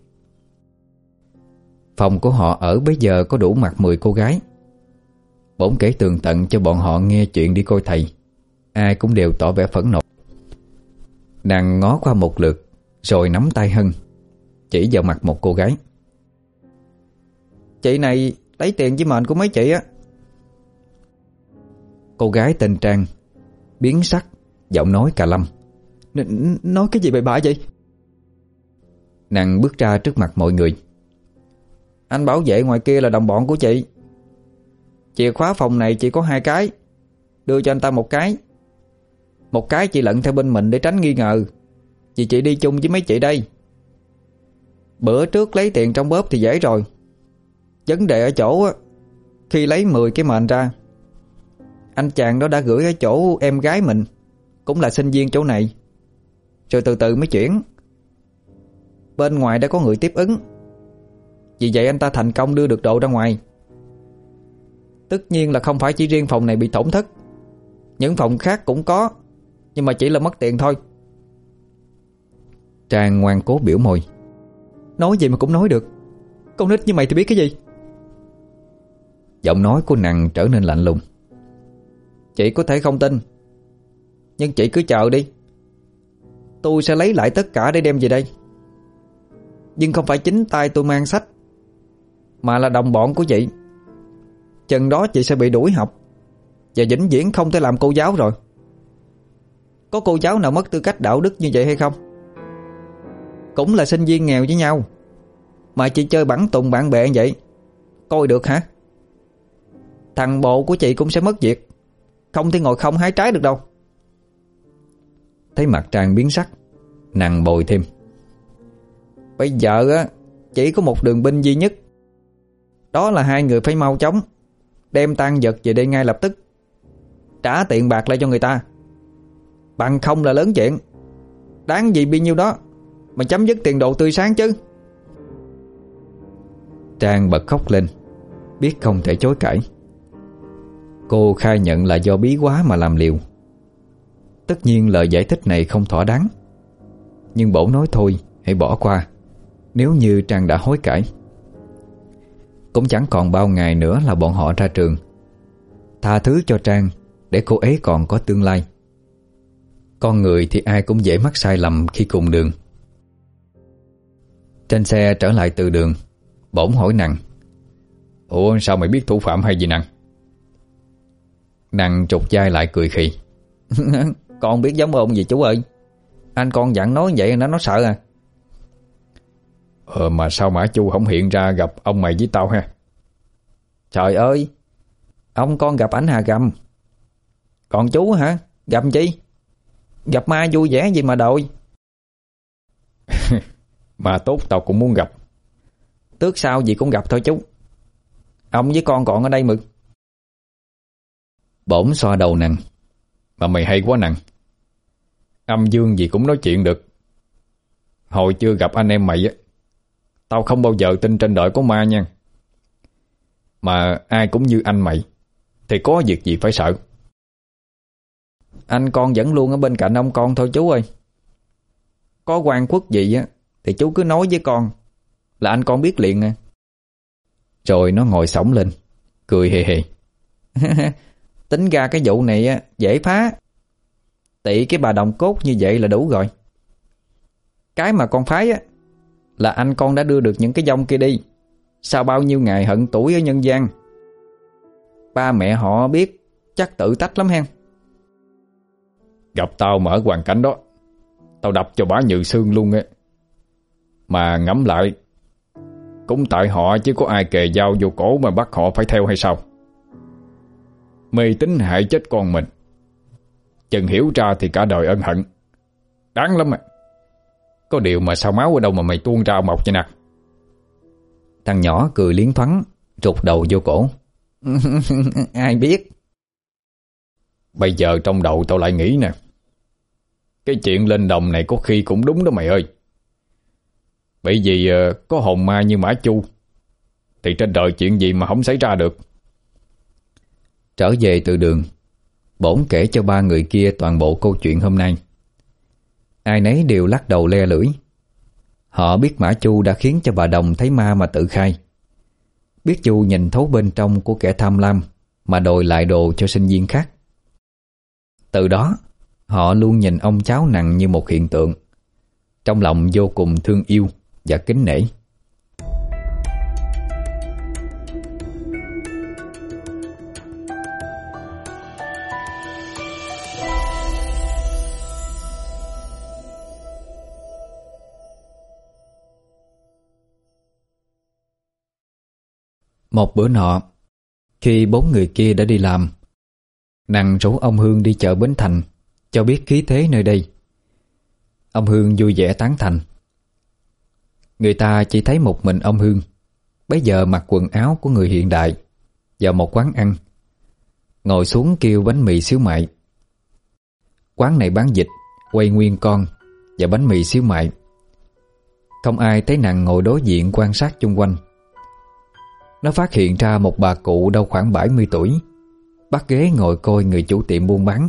Phòng của họ ở bây giờ có đủ mặt mười cô gái. Bổn kể tường tận cho bọn họ nghe chuyện đi coi thầy. Ai cũng đều tỏ vẻ phẫn nộ. Nàng ngó qua một lượt, rồi nắm tay Hân, chỉ vào mặt một cô gái. Chị này lấy tiền với mệnh của mấy chị á. Cô gái tên Trang biến sắc, giọng nói cà lâm. N- Nói cái gì bậy bạ vậy? Nàng bước ra trước mặt mọi người. Anh bảo vệ ngoài kia là đồng bọn của chị. Chìa khóa phòng này chỉ có hai cái, đưa cho anh ta một cái. Một cái chị lận theo bên mình để tránh nghi ngờ, vì chị đi chung với mấy chị đây. Bữa trước lấy tiền trong bóp thì dễ rồi. Vấn đề ở chỗ á, khi lấy mười cái mệnh ra, anh chàng đó đã gửi ở chỗ em gái mình, cũng là sinh viên chỗ này, rồi từ từ mới chuyển. Bên ngoài đã có người tiếp ứng, vì vậy anh ta thành công đưa được đồ ra ngoài. Tất nhiên là không phải chỉ riêng phòng này bị tổn thất, những phòng khác cũng có, nhưng mà chỉ là mất tiền thôi. Trang ngoan cố biểu môi. Nói gì mà cũng nói được. Con nít như mày thì biết cái gì? Giọng nói của nàng trở nên lạnh lùng. Chị có thể không tin, nhưng chị cứ chờ đi. Tôi sẽ lấy lại tất cả để đem về đây. Nhưng không phải chính tay tôi mang sách, mà là đồng bọn của chị. Chừng đó chị sẽ bị đuổi học và vĩnh viễn không thể làm cô giáo rồi. Có cô giáo nào mất tư cách đạo đức như vậy hay không? Cũng là sinh viên nghèo với nhau, mà chị chơi bắn tùng bạn bè vậy, coi được hả? Thằng bộ của chị cũng sẽ mất việc, không thể ngồi không hái trái được đâu. Thấy mặt Trang biến sắc, nàng bồi thêm. Bây giờ á, chỉ có một đường binh duy nhất, đó là hai người phải mau chóng đem tang vật về đây ngay lập tức, trả tiền bạc lại cho người ta. Bằng không là lớn chuyện. Đáng gì bao nhiêu đó mà chấm dứt tiền đồ tươi sáng chứ. Trang bật khóc lên, biết không thể chối cãi. Cô khai nhận là do bí quá mà làm liều. Tất nhiên lời giải thích này không thỏa đáng, nhưng bổ nói thôi, hãy bỏ qua. Nếu như Trang đã hối cải, cũng chẳng còn bao ngày nữa là bọn họ ra trường. Tha thứ cho Trang để cô ấy còn có tương lai. Con người thì ai cũng dễ mắc sai lầm khi cùng đường. Trên xe trở lại từ đường, bổn hỏi nàng. Ủa sao mày biết thủ phạm hay gì nàng? Nàng trục vai lại cười khì. Con biết giống ông gì chú ơi. Anh con dặn nói vậy nó nó sợ à. Ờ mà sao Mã Chu không hiện ra gặp ông mày với tao ha? Trời ơi, ông con gặp ảnh Hà Gầm. Còn chú hả? Gặp chi? Gặp ma vui vẻ gì mà đội. Mà tốt tao cũng muốn gặp. Tước sao gì cũng gặp thôi chú. Ông với con còn ở đây mực. Bổn xoa đầu nàng. Mà mày hay quá nàng. Âm dương gì cũng nói chuyện được. Hồi chưa gặp anh em mày á, tao không bao giờ tin trên đời có ma nha. Mà ai cũng như anh mày thì có việc gì phải sợ. Anh con vẫn luôn ở bên cạnh ông con thôi chú ơi. Có oan khuất gì á thì chú cứ nói với con là anh con biết liền à. Rồi nó ngồi xổm lên, cười hề hề. Tính ra cái vụ này á dễ phá. Tị cái bà đồng cốt như vậy là đủ rồi. Cái mà con phái á là anh con đã đưa được những cái dông kia đi sau bao nhiêu ngày hận tuổi ở nhân gian. Ba mẹ họ biết chắc tự tách lắm hen. Gặp tao mà ở hoàn cảnh đó, tao đập cho bả nhừ xương luôn á. Mà ngẫm lại, cũng tại họ chứ có ai kề dao vô cổ mà bắt họ phải theo hay sao? Mê tín hại chết con mình, chừng hiểu ra thì cả đời ân hận. Đáng lắm à. Có điều mà sao máu ở đâu mà mày tuôn ra mọc vậy nè? Thằng nhỏ cười liến thoáng, rụt đầu vô cổ. Ai biết. Bây giờ trong đầu tao lại nghĩ nè, cái chuyện lên đồng này có khi cũng đúng đó mày ơi. Bởi vì uh, có hồn ma như Mã Chu thì trên đời chuyện gì mà không xảy ra được. Trở về từ đường, bổn kể cho ba người kia toàn bộ câu chuyện hôm nay. Ai nấy đều lắc đầu le lưỡi. Họ biết Mã Chu đã khiến cho bà Đồng thấy ma mà tự khai, biết Chu nhìn thấu bên trong của kẻ tham lam mà đòi lại đồ cho sinh viên khác. Từ đó họ luôn nhìn ông cháu Nằng như một hiện tượng, trong lòng vô cùng thương yêu và kính nể. Một bữa nọ, khi bốn người kia đã đi làm, Nằng rủ ông Hương đi chợ Bến Thành cho biết khí thế nơi đây. Ông Hương vui vẻ tán thành. Người ta chỉ thấy một mình ông Hương bấy giờ mặc quần áo của người hiện đại vào một quán ăn, ngồi xuống kêu bánh mì xíu mại. Quán này bán vịt, quay nguyên con và bánh mì xíu mại. Không ai thấy Nằng ngồi đối diện quan sát chung quanh. Nó phát hiện ra một bà cụ đâu khoảng bảy mươi tuổi bắt ghế ngồi coi người chủ tiệm buôn bán.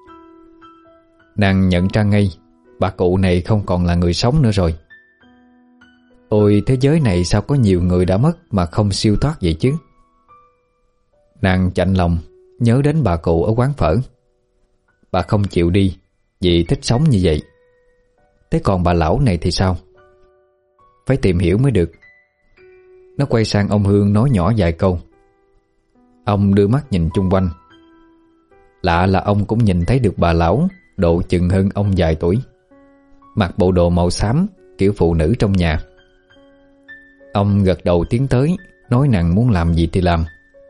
Nàng nhận ra ngay bà cụ này không còn là người sống nữa rồi. Ôi, thế giới này sao có nhiều người đã mất mà không siêu thoát vậy chứ? Nàng chạnh lòng nhớ đến bà cụ ở quán phở. Bà không chịu đi vì thích sống như vậy. Thế còn bà lão này thì sao? Phải tìm hiểu mới được. Nó quay sang ông Hương nói nhỏ vài câu. Ông đưa mắt nhìn chung quanh. Lạ là ông cũng nhìn thấy được bà lão độ chừng hơn ông vài tuổi, mặc bộ đồ màu xám kiểu phụ nữ trong nhà. Ông gật đầu tiến tới, nói Nằng muốn làm gì thì làm.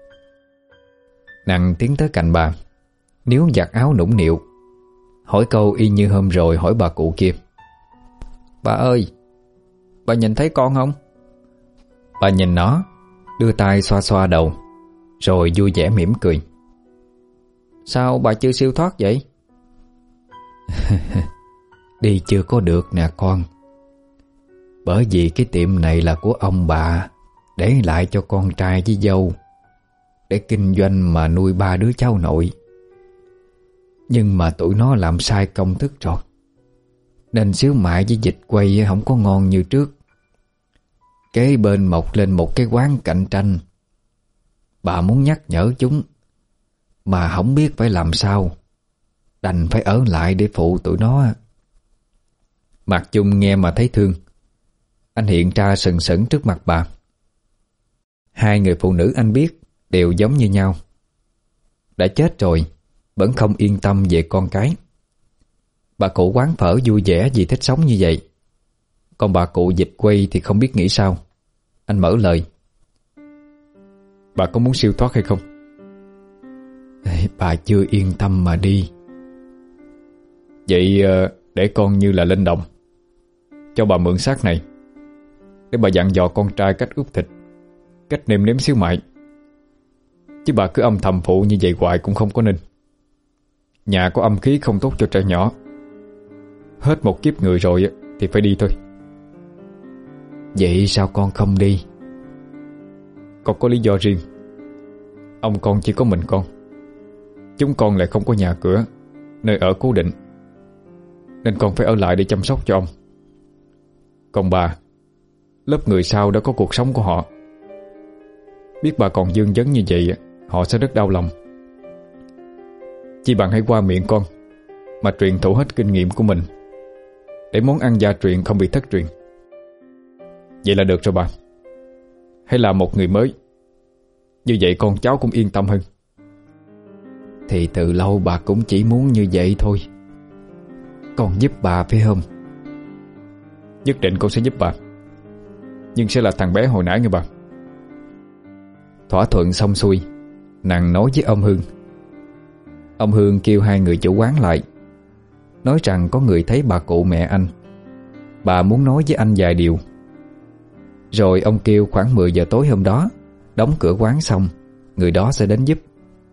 Nằng tiến tới cạnh bà, níu giặt áo nũng nịu, hỏi câu y như hôm rồi hỏi bà cụ kia. Bà ơi, bà nhìn thấy con không? Bà nhìn nó, đưa tay xoa xoa đầu, rồi vui vẻ mỉm cười. Sao bà chưa siêu thoát vậy? Đi chưa có được nè con. Bởi vì cái tiệm này là của ông bà để lại cho con trai với dâu, để kinh doanh mà nuôi ba đứa cháu nội. Nhưng mà tụi nó làm sai công thức rồi, nên xíu mại với vịt quay không có ngon như trước. Kế bên mọc lên một cái quán cạnh tranh. Bà muốn nhắc nhở chúng, mà không biết phải làm sao, đành phải ở lại để phụ tụi nó. Mặt Chung nghe mà thấy thương. Anh hiện ra sừng sững trước mặt bà. Hai người phụ nữ anh biết đều giống như nhau. Đã chết rồi vẫn không yên tâm về con cái. Bà cụ quán phở vui vẻ vì thích sống như vậy, còn bà cụ vịt quay thì không biết nghĩ sao. Anh mở lời. Bà có muốn siêu thoát hay không? Bà chưa yên tâm mà đi. Vậy để con như là lên đồng, cho bà mượn xác này để bà dặn dò con trai cách ướp thịt, cách nêm nếm xíu mại. Chứ bà cứ âm thầm phụ như vậy hoài cũng không có nên. Nhà có âm khí không tốt cho trẻ nhỏ. Hết một kiếp người rồi thì phải đi thôi. Vậy sao con không đi? Con có lý do riêng. Ông con chỉ có mình con, chúng con lại không có nhà cửa, nơi ở cố định, nên con phải ở lại để chăm sóc cho ông. Còn bà, lớp người sau đã có cuộc sống của họ. Biết bà còn vương vấn như vậy, họ sẽ rất đau lòng. Chi bằng hãy qua miệng con mà truyền thụ hết kinh nghiệm của mình, để món ăn gia truyền không bị thất truyền. Vậy là được rồi bà. Hãy là một người mới, như vậy con cháu cũng yên tâm hơn. Thì từ lâu bà cũng chỉ muốn như vậy thôi. Con giúp bà phải không? Nhất định con sẽ giúp bà, nhưng sẽ là thằng bé hồi nãy nghe bà. Thỏa thuận xong xuôi, nàng nói với ông Hương. Ông Hương kêu hai người chủ quán lại, nói rằng có người thấy bà cụ mẹ anh, bà muốn nói với anh vài điều. Rồi ông kêu khoảng mười giờ tối hôm đó đóng cửa quán xong, người đó sẽ đến giúp.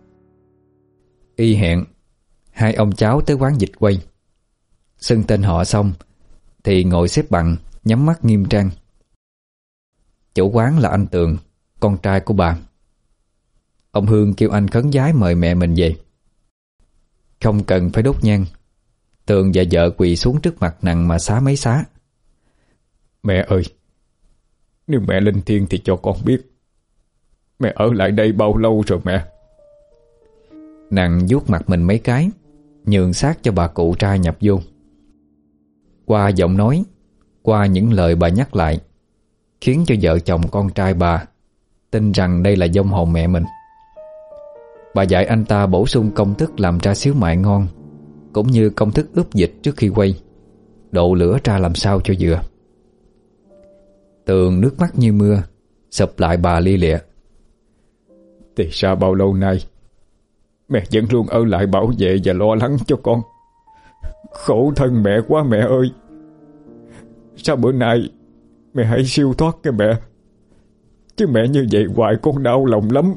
Y hẹn, hai ông cháu tới quán vịt quay. Xưng tên họ xong thì ngồi xếp bằng, nhắm mắt nghiêm trang. Chủ quán là anh Tường, con trai của bà. Ông Hương kêu anh khấn vái mời mẹ mình về. Không cần phải đốt nhang, Tường và vợ quỳ xuống trước mặt nàng mà xá mấy xá. Mẹ ơi, nếu mẹ linh thiêng thì cho con biết mẹ ở lại đây bao lâu rồi mẹ? Nàng vuốt mặt mình mấy cái, nhường xác cho bà cụ trai nhập vô. Qua giọng nói, qua những lời bà nhắc lại, khiến cho vợ chồng con trai bà tin rằng đây là vong hồn mẹ mình. Bà dạy anh ta bổ sung công thức làm ra xíu mại ngon, cũng như công thức ướp vịt trước khi quay, độ lửa ra làm sao cho vừa. Tường nước mắt như mưa sụp lại bà li lịa. Thì ra bao lâu nay mẹ vẫn luôn ở lại bảo vệ và lo lắng cho con. Khổ thân mẹ quá mẹ ơi. Sao bữa nay mẹ hãy siêu thoát cái mẹ, chứ mẹ như vậy hoài con đau lòng lắm.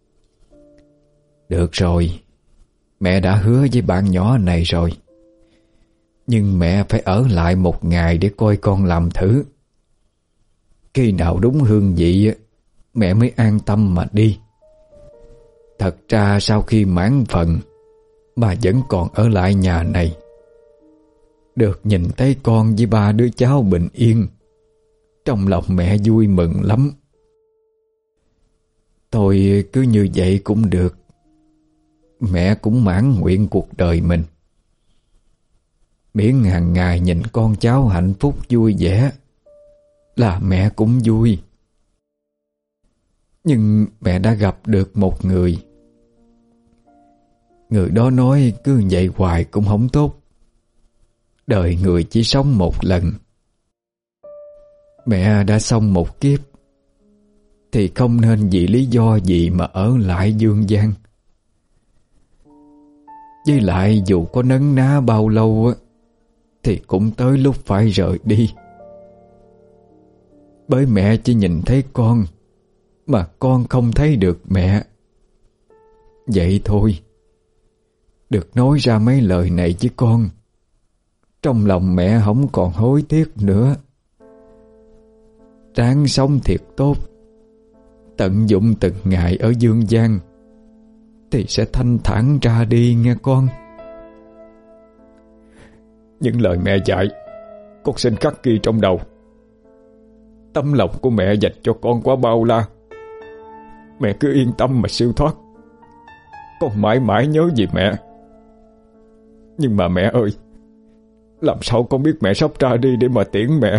Được rồi, mẹ đã hứa với bạn nhỏ này rồi, nhưng mẹ phải ở lại một ngày để coi con làm thử. Khi nào đúng hương vị mẹ mới an tâm mà đi. Thật ra sau khi mãn phần, bà vẫn còn ở lại nhà này. Được nhìn thấy con với ba đứa cháu bình yên, trong lòng mẹ vui mừng lắm. Thôi cứ như vậy cũng được. Mẹ cũng mãn nguyện cuộc đời mình. Miễn hàng ngày nhìn con cháu hạnh phúc vui vẻ là mẹ cũng vui. Nhưng mẹ đã gặp được một người. Người đó nói cứ vậy hoài cũng không tốt. Đời người chỉ sống một lần. Mẹ đã xong một kiếp, thì không nên vì lý do gì mà ở lại dương gian. Với lại dù có nấn ná bao lâu thì cũng tới lúc phải rời đi. Bởi mẹ chỉ nhìn thấy con, mà con không thấy được mẹ. Vậy thôi. Được nói ra mấy lời này với con, trong lòng mẹ không còn hối tiếc nữa. Ráng sống thiệt tốt, tận dụng từng ngày ở dương gian, thì sẽ thanh thản ra đi nghe con. Những lời mẹ dạy con xin khắc ghi trong đầu. Tấm lòng của mẹ dành cho con quá bao la. Mẹ cứ yên tâm mà siêu thoát. Con mãi mãi nhớ về mẹ. Nhưng mà mẹ ơi, làm sao con biết mẹ sắp ra đi để mà tiễn mẹ?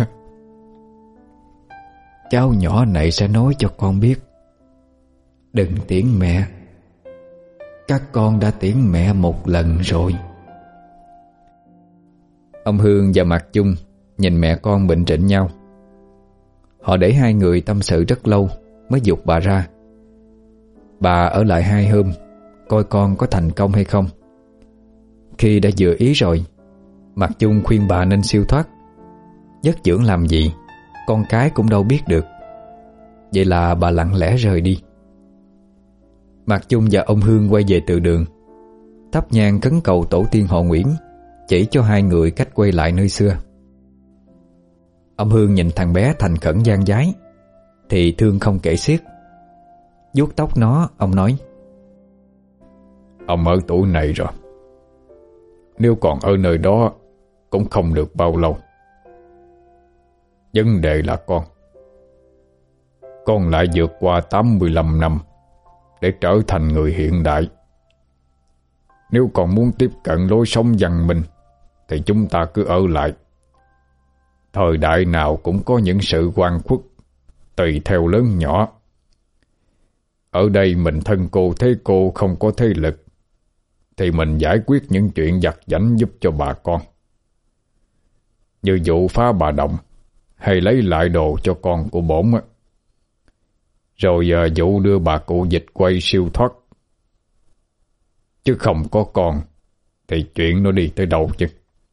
Cháu nhỏ này sẽ nói cho con biết. Đừng tiễn mẹ. Các con đã tiễn mẹ một lần rồi. Ông Hương và Mạc Chung nhìn mẹ con bệnh trịnh nhau. Họ để hai người tâm sự rất lâu mới giục bà ra. Bà ở lại hai hôm, coi con có thành công hay không. Khi đã vừa ý rồi, Mạc Chung khuyên bà nên siêu thoát. Dất dưỡng làm gì, con cái cũng đâu biết được. Vậy là bà lặng lẽ rời đi. Mạc Chung và ông Hương quay về từ đường, thắp nhang khấn cầu tổ tiên họ Nguyễn, chỉ cho hai người cách quay lại nơi xưa. Ông Hương nhìn thằng bé thành khẩn gian dái thì thương không kể xiết. Vuốt tóc nó, ông nói: Ông ở tuổi này rồi, nếu còn ở nơi đó cũng không được bao lâu. Vấn đề là con Con lại vượt qua tám mươi lăm năm để trở thành người hiện đại. Nếu còn muốn tiếp cận lối sống văn minh thì chúng ta cứ ở lại. Thời đại nào cũng có những sự oan khuất, tùy theo lớn nhỏ. Ở đây mình thân cô thế cô không có thế lực, thì mình giải quyết những chuyện vặt vãnh giúp cho bà con, như vụ phá bà Đồng hay lấy lại đồ cho con của bổn á. Rồi giờ vụ đưa bà cụ Dịch quay siêu thoát. Chứ không có con thì chuyện nó đi tới đâu chứ.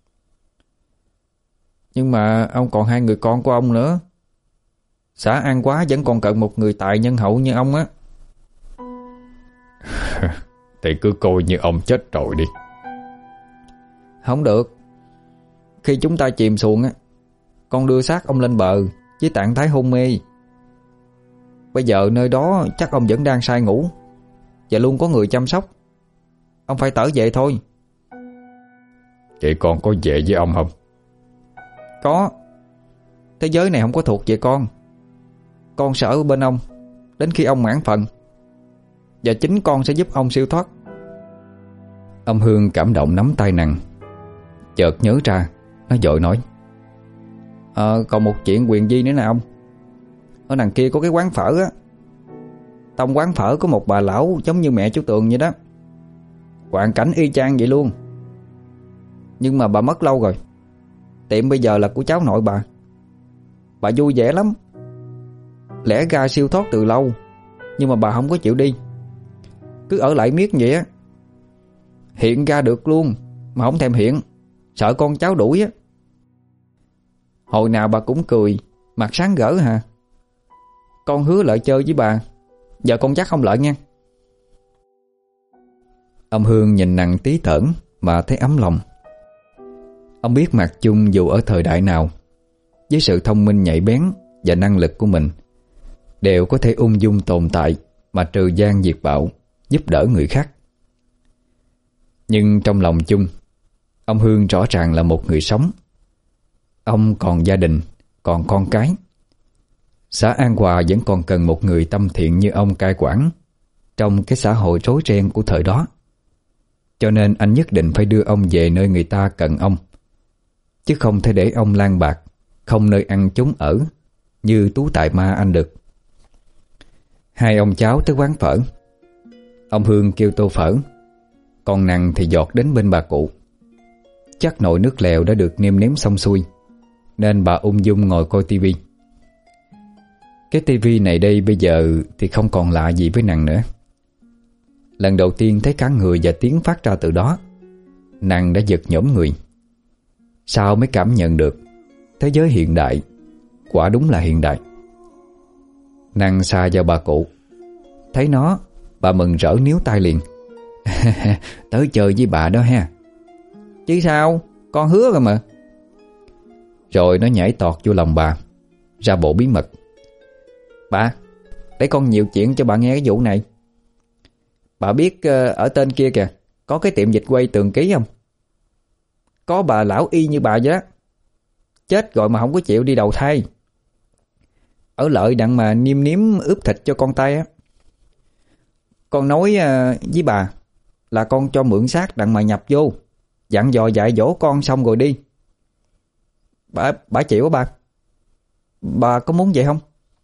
Nhưng mà ông còn hai người con của ông nữa. Xã An Quá vẫn còn cần một người tài nhân hậu như ông á. Thì cứ coi như ông chết rồi đi. Không được. Khi chúng ta chìm xuồng á, con đưa xác ông lên bờ với trạng thái hôn mê. Bây giờ nơi đó chắc ông vẫn đang say ngủ và luôn có người chăm sóc. Ông phải trở về thôi. Vậy con có về với ông không? Có. Thế giới này không có thuộc về con. Con sẽ ở bên ông đến khi ông mãn phần, và chính con sẽ giúp ông siêu thoát. Ông Hương cảm động nắm tay nàng. Chợt nhớ ra, nó vội nói: Ờ còn một chuyện quyền di nữa nè ông. Ở đằng kia có cái quán phở á. Trong quán phở có một bà lão giống như mẹ chú Tường vậy đó. Hoàn cảnh y chang vậy luôn. Nhưng mà bà mất lâu rồi. Tiệm bây giờ là của cháu nội bà. Bà vui vẻ lắm. Lẽ ra siêu thoát từ lâu, nhưng mà bà không có chịu đi, cứ ở lại miết vậy á. Hiện ra được luôn mà không thèm hiện, sợ con cháu đuổi á. Hồi nào bà cũng cười, mặt sáng rỡ hả. Con hứa lại chơi với bà, giờ con chắc không lợi nha. Ông Hương nhìn nàng tí tởn mà thấy ấm lòng. Ông biết Mạc Chung dù ở thời đại nào, với sự thông minh nhạy bén và năng lực của mình, đều có thể ung dung tồn tại mà trừ gian diệt bạo, giúp đỡ người khác. Nhưng trong lòng Chung, ông Hương rõ ràng là một người sống. Ông còn gia đình, còn con cái. Xã An Hòa vẫn còn cần một người tâm thiện như ông cai quản trong cái xã hội rối ren của thời đó. Cho nên anh nhất định phải đưa ông về nơi người ta cần ông, chứ không thể để ông lang bạc, không nơi ăn chốn ở như Tú Tài Ma anh được. Hai ông cháu tới quán phở. Ông Hương kêu tô phở, còn nàng thì giọt đến bên bà cụ. Chắc nồi nước lèo đã được nêm nếm xong xuôi, nên bà ung dung ngồi coi tivi. Cái tivi này đây bây giờ thì không còn lạ gì với nàng nữa. Lần đầu tiên thấy cả người và tiếng phát ra từ đó, nàng đã giật nhổm người. Sau mới cảm nhận được thế giới hiện đại quả đúng là hiện đại. Nàng xa vào bà cụ, thấy nó, bà mừng rỡ níu tay liền. Tới chơi với bà đó ha. Chứ sao, con hứa rồi mà. Rồi nó nhảy tọt vô lòng bà, ra bộ bí mật. Bà, để con nhiều chuyện cho bà nghe cái vụ này. Bà biết uh, ở tên kia kìa, có cái tiệm dịch quay Tường Ký không? Có bà lão y như bà vậy đó. Chết rồi mà không có chịu đi đầu thai. Ở lợi đặng mà niêm nếm ướp thịt cho con tay á. Con nói uh, với bà là con cho mượn xác đặng mà nhập vô, dặn dò dạy dỗ con xong rồi đi. Bà, bà chịu á bà. Bà có muốn vậy không?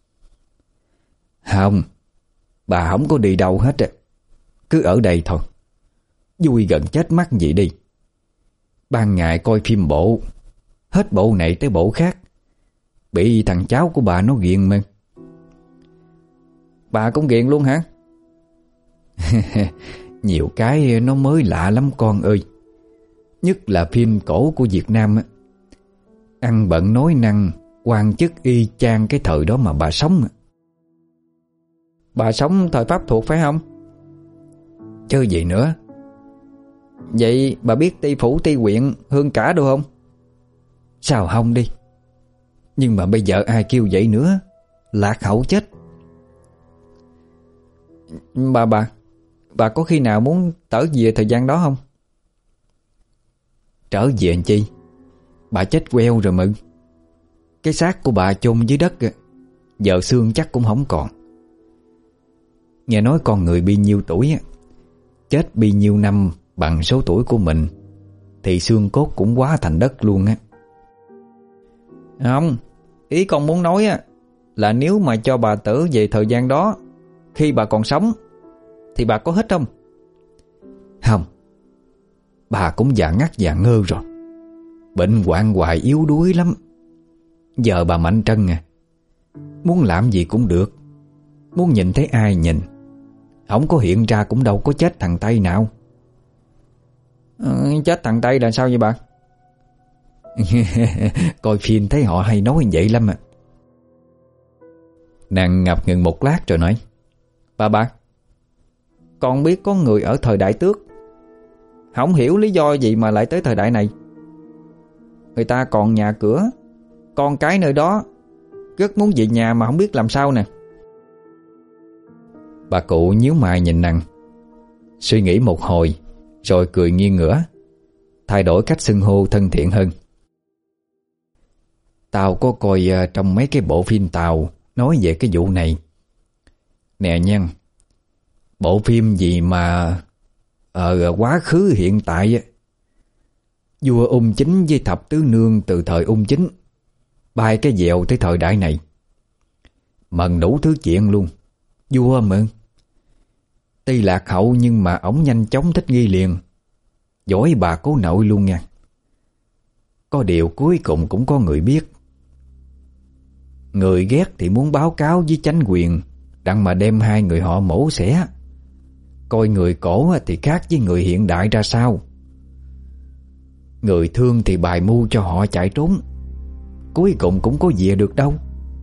Không, bà không có đi đâu hết á. Cứ ở đây thôi, vui gần chết mắt vậy đi. Ban ngày coi phim bộ, hết bộ này tới bộ khác, bị thằng cháu của bà nó ghiền mà. Bà cũng ghiền luôn hả? Nhiều cái nó mới lạ lắm con ơi. Nhất là phim cổ của Việt Nam á. Ăn bận nói năng, quan chức y chang cái thời đó mà bà sống. Bà sống thời Pháp thuộc phải không? Chứ gì nữa. Vậy bà biết Ti Phủ, Ti Quyện, Hương Cả đâu không? Sao không đi. Nhưng mà bây giờ ai kêu vậy nữa, lạc hậu chết. Bà bà Bà có khi nào muốn trở về thời gian đó không? Trở về làm chi? Bà chết queo rồi Mận. Cái xác của bà chôn dưới đất, giờ xương chắc cũng không còn. Nghe nói con người bao nhiêu tuổi chết bao nhiêu năm bằng số tuổi của mình thì xương cốt cũng quá thành đất luôn á. Không, ý con muốn nói á là nếu mà cho bà tử về thời gian đó, khi bà còn sống, thì bà có hết không? Không. Bà cũng già ngắt già ngơ rồi, bệnh hoạn hoài yếu đuối lắm. Giờ bà mạnh trân à, muốn làm gì cũng được, muốn nhìn thấy ai nhìn. Không có hiện ra cũng đâu có chết thằng Tây nào. Ừ, chết thằng Tây là sao vậy bà? Coi phim thấy họ hay nói vậy lắm à. Nàng ngập ngừng một lát rồi nói: Bà bà, con biết có người ở thời đại Tước, không hiểu lý do gì mà lại tới thời đại này. Người ta còn nhà cửa, con cái nơi đó, rất muốn về nhà mà không biết làm sao nè. Bà cụ nhíu mày nhìn nàng, suy nghĩ một hồi rồi cười nghiêng ngửa, thay đổi cách xưng hô thân thiện hơn. Tao có coi uh, trong mấy cái bộ phim Tàu nói về cái vụ này. Nè nha, bộ phim gì mà ở uh, quá khứ hiện tại uh, vua Ung Chính với thập tứ nương từ thời Ung Chính bay cái dèo tới thời đại này. Mần đủ thứ chuyện luôn. Vua Mận tuy lạc hậu nhưng mà ổng nhanh chóng thích nghi liền, giỏi bà cố nội luôn nha. Có điều cuối cùng cũng có người biết. Người ghét thì muốn báo cáo với chánh quyền, đặng mà đem hai người họ mổ xẻ. Coi người cổ thì khác với người hiện đại ra sao. Người thương thì bài mưu cho họ chạy trốn, cuối cùng cũng có về được đâu.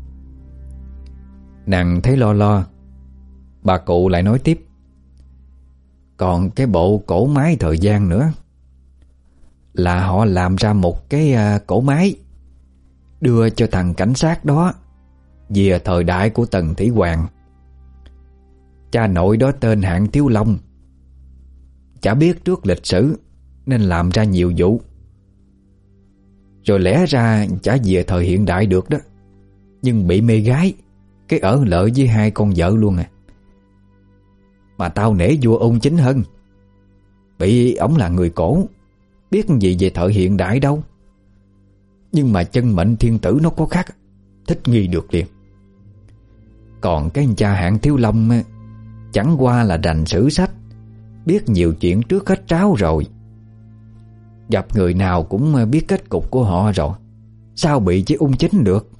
Nàng thấy lo lo, bà cụ lại nói tiếp: Còn cái bộ cổ máy thời gian nữa, là họ làm ra một cái uh, cổ máy đưa cho thằng cảnh sát đó về thời đại của Tần Thủy Hoàng. Cha nội đó tên Hạng Thiếu Long, chả biết trước lịch sử nên làm ra nhiều vụ, rồi lẽ ra chả về thời hiện đại được đó, nhưng bị mê gái, cái ở lợi với hai con vợ luôn à. Mà tao nể vua Ung Chính hơn, bị ổng là người cổ, biết gì về thời hiện đại đâu. Nhưng mà chân mệnh thiên tử nó có khác, thích nghi được liền. Còn cái anh cha Hạng Thiếu Long chẳng qua là đành sử sách, biết nhiều chuyện trước hết tráo rồi. Gặp người nào cũng biết kết cục của họ rồi, sao bị chứ Ung Chính được.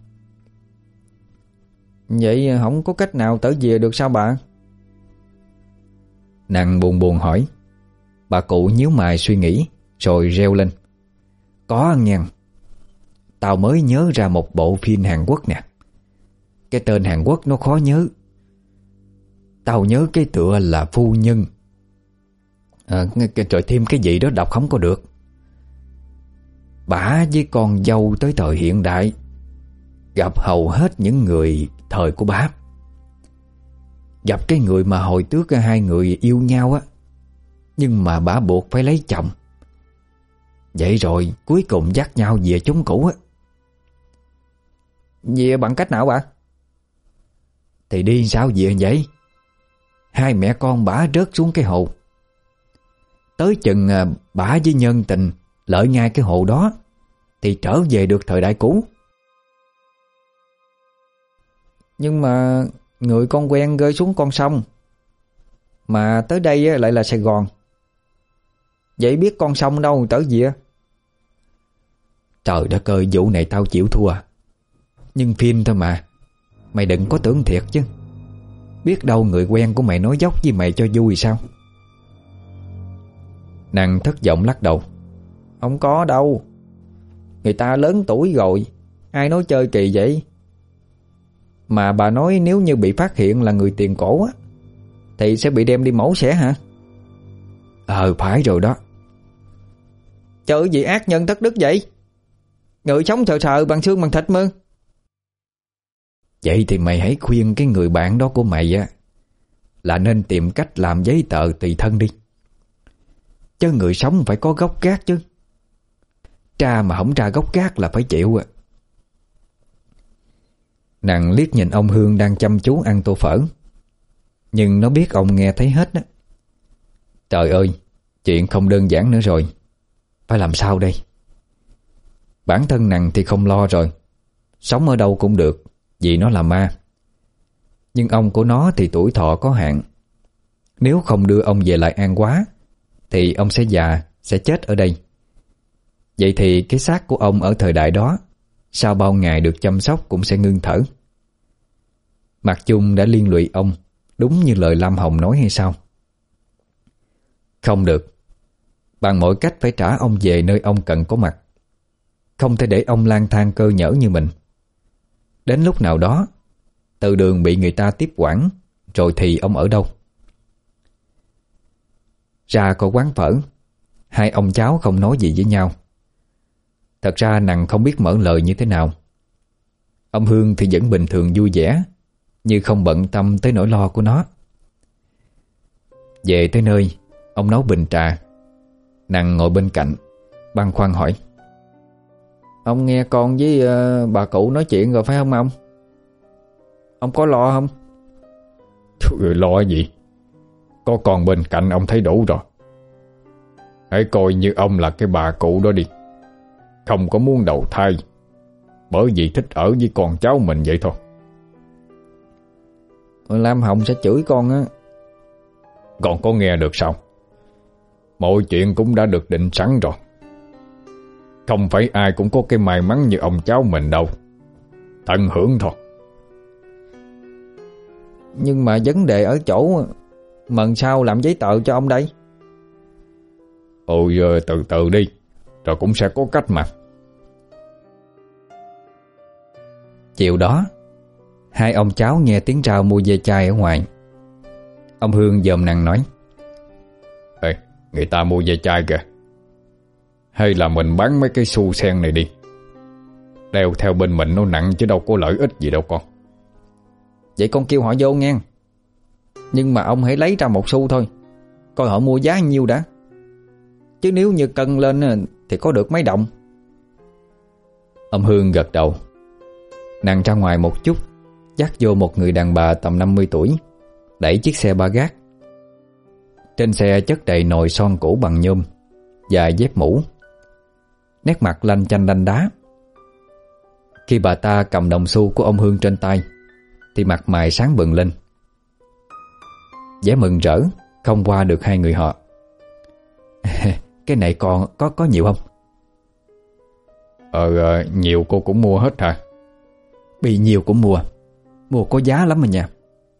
Vậy không có cách nào trở về được sao bà? Nàng buồn buồn hỏi. Bà cụ nhíu mày suy nghĩ rồi reo lên: Có nghe, tao mới nhớ ra một bộ phim Hàn Quốc nè. Cái tên Hàn Quốc nó khó nhớ. Tao nhớ cái tựa là Phu Nhân à, rồi thêm cái gì đó đọc không có được. Bả với con dâu tới thời hiện đại gặp hầu hết những người thời của bả. Gặp cái người mà hồi trước hai người yêu nhau á, nhưng mà bả buộc phải lấy chồng. Vậy rồi cuối cùng dắt nhau về chốn cũ á. Về bằng cách nào bà? Thì đi sao về vậy? Hai mẹ con bả rớt xuống cái hồ. Tới chừng bả với nhân tình lợi ngay cái hồ đó thì trở về được thời đại cũ. Nhưng mà người con quen rơi xuống con sông, mà tới đây lại là Sài Gòn. Vậy biết con sông đâu tới gì á? Trời đất ơi, vụ này tao chịu thua. Nhưng phim thôi mà, mày đừng có tưởng thiệt chứ. Biết đâu người quen của mày nói dốc với mày cho vui sao? Nàng thất vọng lắc đầu. Không có đâu. Người ta lớn tuổi rồi, ai nói chơi kỳ vậy? Mà bà nói nếu như bị phát hiện là người tiền cổ á, thì sẽ bị đem đi mổ xẻ hả? Ờ phải rồi đó. Trời gì ác nhân thất đức vậy? Người sống sờ sờ bằng xương bằng thịt mơ. Vậy thì mày hãy khuyên cái người bạn đó của mày á là nên tìm cách làm giấy tờ tùy thân đi. Chứ người sống phải có gốc gác chứ. Tra mà không tra gốc gác là phải chịu à. Nàng liếc nhìn ông Hương đang chăm chú ăn tô phở, nhưng nó biết ông nghe thấy hết đó. Trời ơi, chuyện không đơn giản nữa rồi. Phải làm sao đây? Bản thân nàng thì không lo rồi, sống ở đâu cũng được, vì nó là ma. Nhưng ông của nó thì tuổi thọ có hạn. Nếu không đưa ông về lại An Quá thì ông sẽ già, sẽ chết ở đây. Vậy thì cái xác của ông ở thời đại đó sau bao ngày được chăm sóc cũng sẽ ngưng thở. Mạc Chung đã liên lụy ông, đúng như lời Lam Hồng nói hay sao? Không được. Bằng mọi cách phải trả ông về nơi ông cần có mặt. Không thể để ông lang thang cơ nhỡ như mình. Đến lúc nào đó Từ Đường bị người ta tiếp quản, rồi thì ông ở đâu? Ra có quán phở, hai ông cháu không nói gì với nhau. Thật ra nàng không biết mở lời như thế nào. Ông Hương thì vẫn bình thường vui vẻ, như không bận tâm tới nỗi lo của nó. Về tới nơi, ông nấu bình trà. Nàng ngồi bên cạnh, băn khoăn hỏi: Ông nghe con với uh, bà cụ nói chuyện rồi phải không ông? Ông có lo không? Trời, lo gì? Có con bên cạnh ông thấy đủ rồi. Hãy coi như ông là cái bà cụ đó đi. Không có muốn đầu thai, bởi vì thích ở với con cháu mình vậy thôi. Lam Hồng sẽ chửi con á. Con có nghe được sao? Mọi chuyện cũng đã được định sẵn rồi. Không phải ai cũng có cái may mắn như ông cháu mình đâu. Tận hưởng thôi. Nhưng mà vấn đề ở chỗ mần sao làm giấy tờ cho ông đây? Ôi từ từ đi, rồi cũng sẽ có cách mà. Chiều đó, hai ông cháu nghe tiếng rao mua ve chai ở ngoài. Ông Hương dòm nàng nói: Ê, người ta mua ve chai kìa. Hay là mình bán mấy cái xu sen này đi. Đeo theo bên mình nó nặng chứ đâu có lợi ích gì đâu con. Vậy con kêu họ vô nghe. Nhưng mà ông hãy lấy ra một xu thôi, coi họ mua giá nhiêu đã. Chứ nếu như cân lên thì có được mấy đồng. Ông Hương gật đầu. Nàng ra ngoài một chút, dắt vô một người đàn bà tầm năm mươi tuổi, đẩy chiếc xe ba gác. Trên xe chất đầy nồi son cũ bằng nhôm và dép mũ. Nét mặt lanh chanh đanh đá. Khi bà ta cầm đồng xu của ông Hương trên tay thì mặt mày sáng bừng lên, vẻ mừng rỡ không qua được hai người họ. Cái này còn có có nhiều không? Ờ nhiều cô cũng mua hết hả? Bị nhiều cũng mua. Mua có giá lắm mà nha.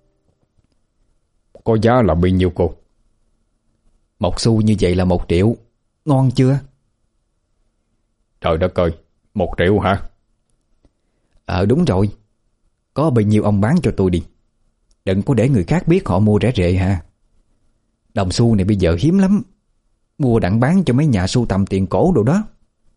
Có giá là bao nhiêu cô? Một xu như vậy là một triệu. Ngon chưa? Trời đất ơi, một triệu hả? Ờ đúng rồi. Có bao nhiêu ông bán cho tôi đi. Đừng có để người khác biết họ mua rẻ rệ ha. Đồng xu này bây giờ hiếm lắm. Mua đặng bán cho mấy nhà sưu tầm tiền cổ đồ đó.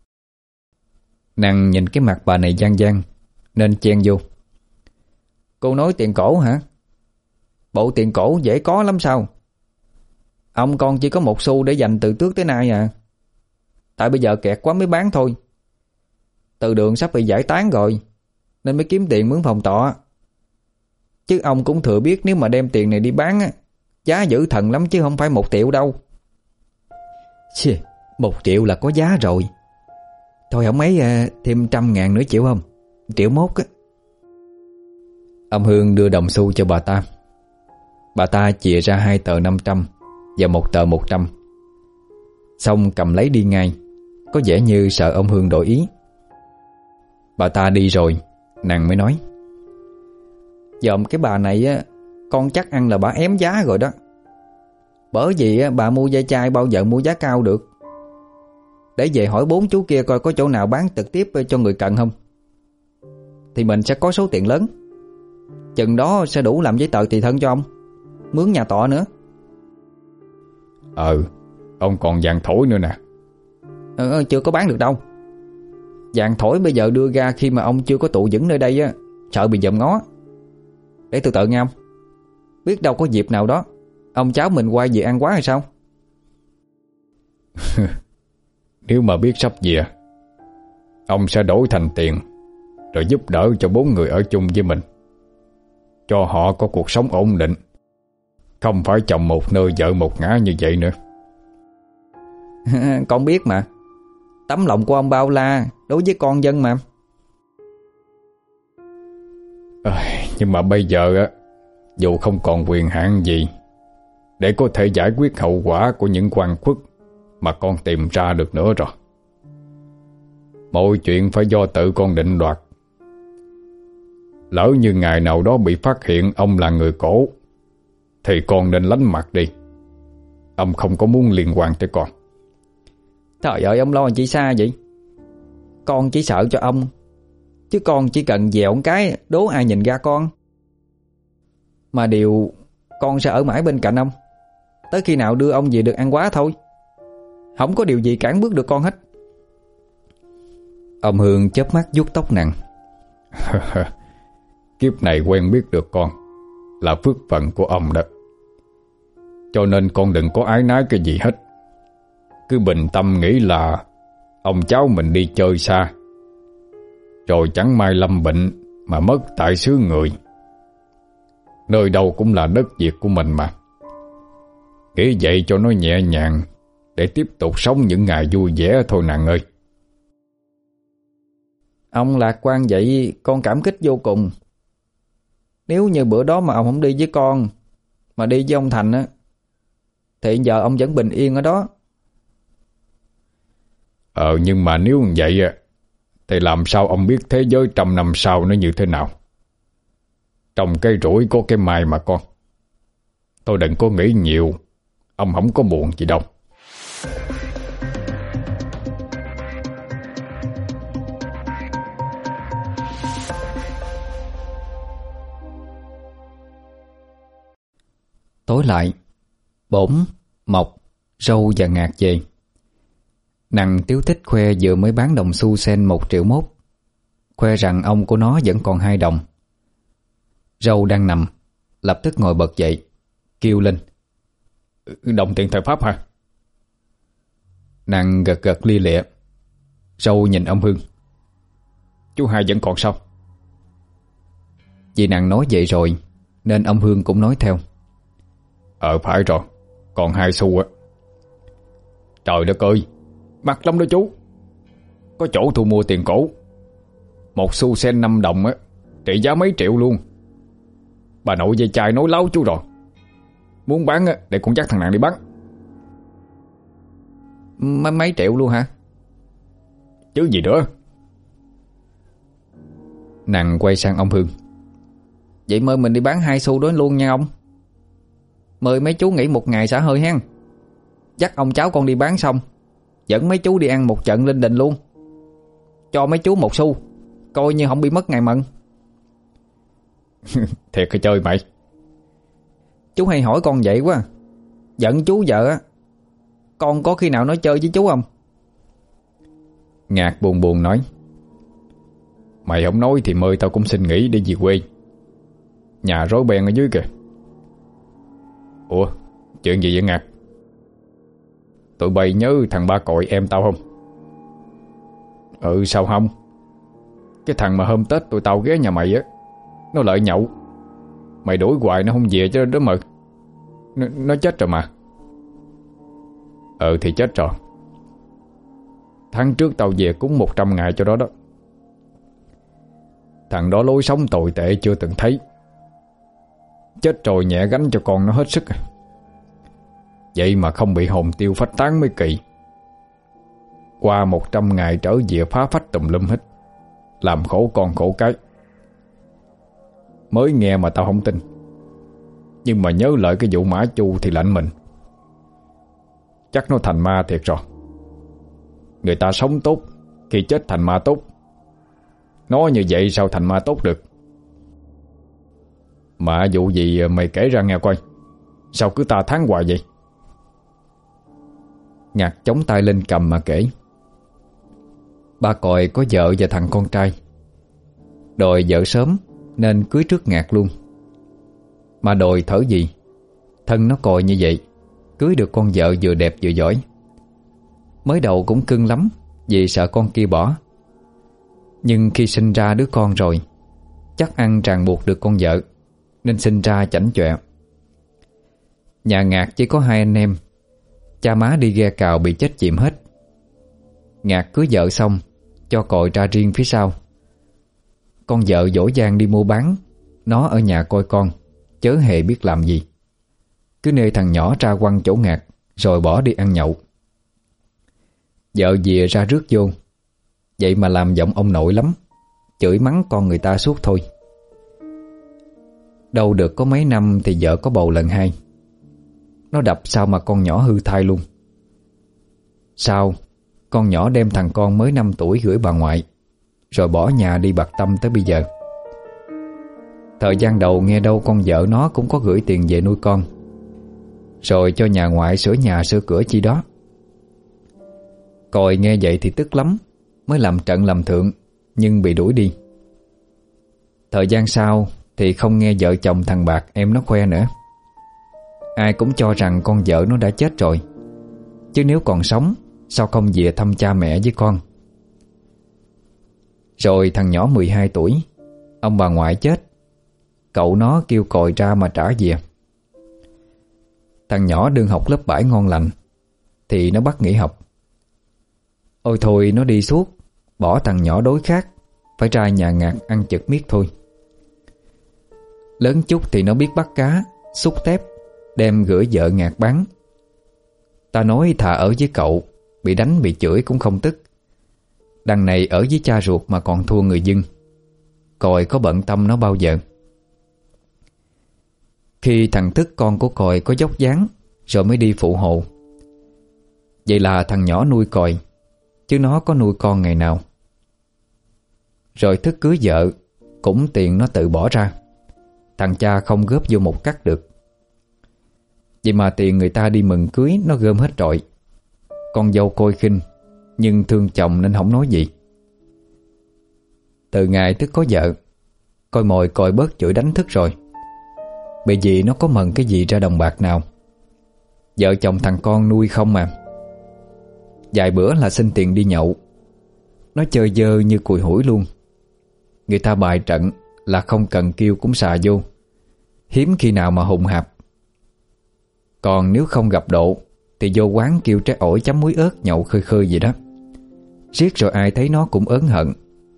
Nàng nhìn cái mặt bà này gian gian nên chen vô: Cô nói tiền cổ hả? Bộ tiền cổ dễ có lắm sao? Ông con chỉ có một xu để dành từ trước tới nay à. Tại bây giờ kẹt quá mới bán thôi. Từ Đường sắp bị giải tán rồi, nên mới kiếm tiền mướn phòng trọ. Chứ ông cũng thừa biết nếu mà đem tiền này đi bán á, giá dữ thần lắm chứ không phải một triệu đâu. Chì, một triệu là có giá rồi. Thôi không mấy à, thêm trăm ngàn nữa chịu không? Triệu mốt á. Ông Hương đưa đồng xu cho bà ta. Bà ta chìa ra hai tờ năm trăm và một tờ một trăm. Xong cầm lấy đi ngay, có vẻ như sợ ông Hương đổi ý. Bà ta đi rồi, nàng mới nói: Dòm cái bà này á, con chắc ăn là bà ém giá rồi đó. Bởi vì á, bà mua ve chai bao giờ mua giá cao được. Để về hỏi bốn chú kia coi có chỗ nào bán trực tiếp cho người cần không, thì mình sẽ có số tiền lớn. Chừng đó sẽ đủ làm giấy tờ tùy thân cho ông, mướn nhà trọ nữa. Ờ, ông còn vàng thổi nữa nè. Ờ, chưa có bán được đâu. Vàng thổi bây giờ đưa ra khi mà ông chưa có trụ vững nơi đây á, sợ bị dòm ngó. Để từ từ nghe ông. Biết đâu có dịp nào đó ông cháu mình quay về An Quá hay sao? Nếu mà biết sắp về ông sẽ đổi thành tiền, rồi giúp đỡ cho bốn người ở chung với mình, cho họ có cuộc sống ổn định, không phải chồng một nơi vợ một ngã như vậy nữa. Con biết mà, tấm lòng của ông bao la đối với con dân mà. À, nhưng mà bây giờ á, dù không còn quyền hạn gì để có thể giải quyết hậu quả của những oan khuất mà con tìm ra được nữa rồi. Mọi chuyện phải do tự con định đoạt. Lỡ như ngày nào đó bị phát hiện ông là người cổ, thì con nên lánh mặt đi. Ông không có muốn liên quan tới con. Trời ơi, ông lo chi xa vậy? Con chỉ sợ cho ông, chứ con chỉ cần dẹo một cái đố ai nhìn ra con. Mà điều con sẽ ở mãi bên cạnh ông, tới khi nào đưa ông về được ăn quá thôi. Không có điều gì cản bước được con hết. Ông Hương chớp mắt vuốt tóc nặng. Kiếp này quen biết được con là phước phận của ông đó, cho nên con đừng có ái nái cái gì hết. Cứ bình tâm nghĩ là ông cháu mình đi chơi xa, rồi chẳng may lâm bệnh mà mất tại xứ người. Nơi đâu cũng là đất Việt của mình mà. Nghĩ vậy cho nó nhẹ nhàng, để tiếp tục sống những ngày vui vẻ thôi nàng ơi. Ông lạc quan vậy con cảm kích vô cùng. Nếu như bữa đó mà ông không đi với con, mà đi với ông Thành á, thì giờ ông vẫn bình yên ở đó. Ờ nhưng mà nếu như vậy thì làm sao ông biết thế giới trăm năm sau nó như thế nào? Trồng cây rủi có cái mai mà con. Tôi đừng có nghĩ nhiều, ông không có buồn gì đâu. Tối lại, Bổn, Mộc, Râu và Ngạc về. Nằng tiếu tích khoe vừa mới bán đồng xu sen một triệu mốt, khoe rằng ông của nó vẫn còn hai đồng. Râu đang nằm, lập tức ngồi bật dậy, kêu lên: Đồng tiền thời Pháp hả? Nằng gật gật lia lịa. Râu nhìn ông Hương: Chú hai vẫn còn sao? Vì nàng nói vậy rồi nên ông Hương cũng nói theo: Ờ phải rồi, còn hai xu á. Trời đất ơi, mắc lắm đó chú. Có chỗ thu mua tiền cổ. Một xu sen năm đồng á, trị giá mấy triệu luôn. Bà nội dây chai nói láo chú rồi. Muốn bán á, để con dắt thằng nàng đi bán. Mấy, mấy triệu luôn hả? Chứ gì nữa. Nàng quay sang ông Hương: Vậy mời mình đi bán hai xu đó luôn nha ông. Mời mấy chú nghỉ một ngày xả hơi hen. Dắt ông cháu con đi bán xong, dẫn mấy chú đi ăn một trận linh đình luôn. Cho mấy chú một xu, coi như không bị mất ngày mận. Thiệt hay chơi mày? Chú hay hỏi con vậy quá. Giận chú vợ á, con có khi nào nói chơi với chú không? Ngạc buồn buồn nói: Mày không nói thì mời tao cũng xin nghỉ đi về quê. Nhà rối beng ở dưới kìa. Ủa, chuyện gì vậy Ngạc? Tụi bay nhớ thằng Ba Cội em tao không? Ừ sao không? Cái thằng mà hôm Tết tụi tao ghé nhà mày á, nó lại nhậu. Mày đuổi hoài nó không về cho đó mà. Nó, nó chết rồi mà. Ừ thì chết rồi. Tháng trước tao về cúng một trăm ngày cho đó đó. Thằng đó lối sống tồi tệ chưa từng thấy. Chết rồi nhẹ gánh cho con nó hết sức. Vậy mà không bị hồn tiêu phách tán mới kỳ. Qua một trăm ngày trở về phá phách tùm lum hết, làm khổ con khổ cái. Mới nghe mà tao không tin, nhưng mà nhớ lại cái vụ Mã Chu thì lạnh mình. Chắc nó thành ma thiệt rồi. Người ta sống tốt, khi chết thành ma tốt. Nói như vậy sao thành ma tốt được? Mà vụ gì mày kể ra nghe coi. Sao cứ ta tháng hoài vậy? Ngạc chống tay lên cầm mà kể: Ba Còi có vợ và thằng con trai. Đòi vợ sớm nên cưới trước Ngạc luôn. Mà đòi thở gì, thân nó Còi như vậy, cưới được con vợ vừa đẹp vừa giỏi. Mới đầu cũng cưng lắm vì sợ con kia bỏ, Nhưng khi sinh ra đứa con rồi, chắc ăn ràng buộc được con vợ, nên sinh ra chảnh chọe. Nhà Ngạc chỉ có hai anh em. Cha má đi ghe cào bị chết chìm hết. Ngạc cưới vợ xong, cho còi ra riêng phía sau. Con vợ dỗ dang đi mua bán, nó ở nhà coi con, chớ hề biết làm gì. Cứ nê thằng nhỏ ra quăng chỗ Ngạc, rồi bỏ đi ăn nhậu. Vợ dìa ra rước vô, vậy mà làm giọng ông nội lắm, chửi mắng con người ta suốt thôi. Đâu được có mấy năm thì vợ có bầu lần hai. Nó đập sao mà con nhỏ hư thai luôn. Sau, con nhỏ đem thằng con mới năm tuổi gửi bà ngoại, rồi bỏ nhà đi bặt tâm tới bây giờ. Thời gian đầu nghe đâu con vợ nó cũng có gửi tiền về nuôi con, rồi cho nhà ngoại sửa nhà sửa cửa chi đó. Còi nghe vậy thì tức lắm, mới làm trận làm thượng, nhưng bị đuổi đi. Thời gian sau thì không nghe vợ chồng thằng Bạc em nó khoe nữa. Ai cũng cho rằng con vợ nó đã chết rồi, chứ nếu còn sống sao không về thăm cha mẹ với con. Rồi thằng nhỏ mười hai tuổi, ông bà ngoại chết, cậu nó kêu còi ra mà trả về. Thằng nhỏ đương học lớp bảy ngon lành thì nó bắt nghỉ học. Ôi thôi nó đi suốt, bỏ thằng nhỏ đối khác, phải ra nhà Ngạc ăn chực miết thôi. Lớn chút thì nó biết bắt cá, xúc tép, đem gửi vợ Ngạc bán. Ta nói thà ở với cậu, bị đánh bị chửi cũng không tức. Đằng này ở với cha ruột mà còn thua người dân. Còi có bận tâm nó bao giờ. Khi thằng Tức con của Còi có dốc dáng, rồi mới đi phụ hộ. Vậy là thằng nhỏ nuôi Còi, chứ nó có nuôi con ngày nào. Rồi Thức cưới vợ, cũng tiền nó tự bỏ ra. Thằng cha không góp vô một cắt được. Vậy mà tiền người ta đi mừng cưới nó gom hết trọi. Con dâu Côi khinh, nhưng thương chồng nên không nói gì. Từ ngày Thức có vợ, Côi mồi Còi bớt chửi đánh Thức rồi. Bởi vì nó có mần cái gì ra đồng bạc nào. Vợ chồng thằng con nuôi không mà. Vài bữa là xin tiền đi nhậu. Nó chơi dơ như cùi hủi luôn. Người ta bài trận là không cần kêu cũng xà vô. Hiếm khi nào mà hùng hạp. Còn nếu không gặp độ thì vô quán kêu trái ổi chấm muối ớt nhậu khơi khơi gì đó. Riết rồi ai thấy nó cũng ớn hận.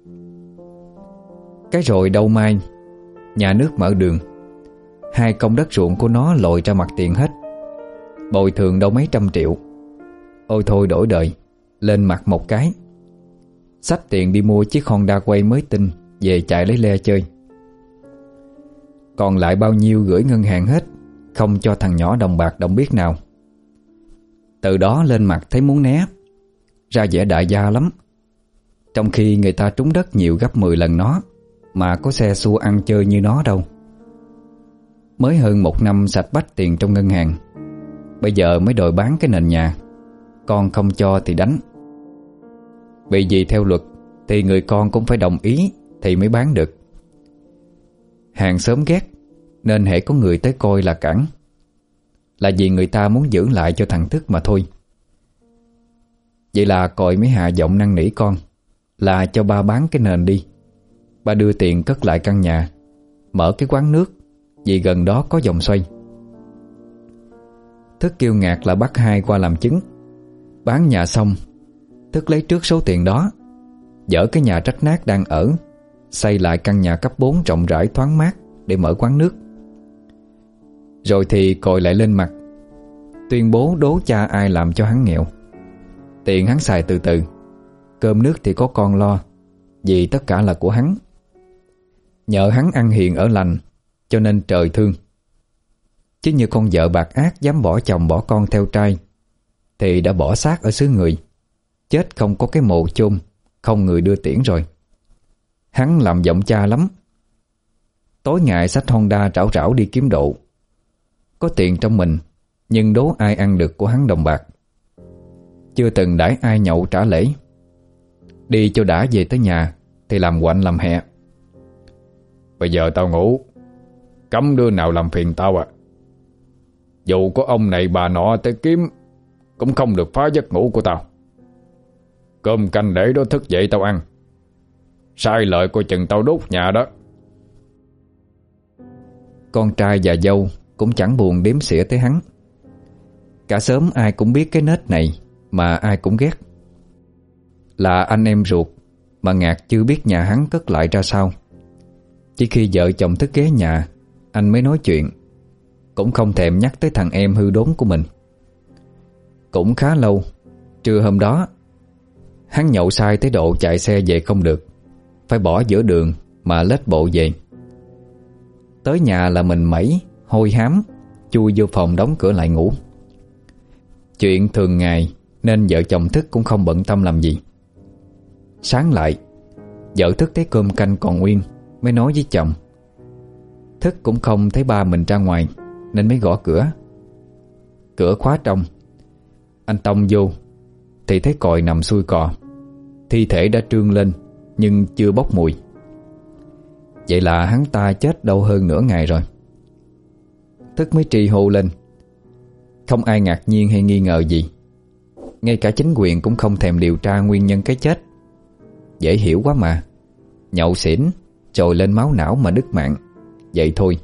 Cái rồi đâu mai, nhà nước mở đường, hai công đất ruộng của nó lội ra mặt tiền hết. Bồi thường đâu mấy trăm triệu. Ôi thôi đổi đời, lên mặt một cái. Xách tiền đi mua chiếc Honda quay mới tinh, về chạy lấy le chơi. Còn lại bao nhiêu gửi ngân hàng hết, không cho thằng nhỏ đồng bạc đồng biết nào. Từ đó lên mặt thấy muốn né, ra vẻ đại gia lắm. Trong khi người ta trúng đất nhiều gấp mười lần nó, mà có xe xua ăn chơi như nó đâu. Mới hơn một năm sạch bách tiền trong ngân hàng, bây giờ mới đòi bán cái nền nhà. Con không cho thì đánh. Bởi vì theo luật thì người con cũng phải đồng ý thì mới bán được. Hàng xóm ghét, nên hễ có người tới coi là cản. Là vì người ta muốn giữ lại cho thằng Thức mà thôi. Vậy là Còi mới hạ giọng năn nỉ con là cho ba bán cái nền đi. Ba đưa tiền cất lại căn nhà, mở cái quán nước, vì gần đó có vòng xoay. Thức kêu Ngạc là bắt hai qua làm chứng. Bán nhà xong, Thức lấy trước số tiền đó, dỡ cái nhà rách nát đang ở, xây lại căn nhà cấp bốn rộng rãi thoáng mát để mở quán nước. Rồi thì Còi lại lên mặt, tuyên bố đố cha ai làm cho hắn nghèo. Tiền hắn xài từ từ, cơm nước thì có con lo, vì tất cả là của hắn. Nhờ hắn ăn hiền ở lành, cho nên trời thương. Chứ như con vợ bạc ác dám bỏ chồng bỏ con theo trai, thì đã bỏ xác ở xứ người, chết không có cái mộ chôn, không người đưa tiễn rồi. Hắn làm giọng cha lắm. Tối ngày xách Honda trảo trảo đi kiếm độ. Có tiền trong mình, nhưng đố ai ăn được của hắn đồng bạc. Chưa từng đãi ai nhậu trả lễ. Đi cho đã về tới nhà thì làm quạnh làm hẹ. Bây giờ tao ngủ, cấm đứa nào làm phiền tao à. Dù có ông này bà nọ tới kiếm, cũng không được phá giấc ngủ của tao. Cơm canh để đó thức dậy tao ăn. Sai lợi coi chừng tao đốt nhà đó. Con trai và dâu cũng chẳng buồn đếm xỉa tới hắn. Cả xóm ai cũng biết cái nết này, mà ai cũng ghét. Là anh em ruột mà Ngạc chưa biết nhà hắn cất lại ra sao. Chỉ khi vợ chồng Thức ghé nhà, anh mới nói chuyện, cũng không thèm nhắc tới thằng em hư đốn của mình. Cũng khá lâu, trưa hôm đó hắn nhậu say tới độ chạy xe về không được, phải bỏ giữa đường mà lết bộ về. Tới nhà là mình mẩy, hôi hám, chui vô phòng đóng cửa lại ngủ. Chuyện thường ngày nên vợ chồng Thức cũng không bận tâm làm gì. Sáng lại, vợ Thức thấy cơm canh còn nguyên mới nói với chồng. Thức cũng không thấy ba mình ra ngoài nên mới gõ cửa. Cửa khóa trong. Anh tông vô thì thấy còi nằm xuôi cò, thi thể đã trương lên nhưng chưa bốc mùi. Vậy là hắn ta chết đâu hơn nửa ngày rồi. Thức mới trì hô lên. Không ai ngạc nhiên hay nghi ngờ gì. Ngay cả chính quyền cũng không thèm điều tra nguyên nhân cái chết. Dễ hiểu quá mà. Nhậu xỉn trồi lên máu não mà đứt mạng. Vậy thôi.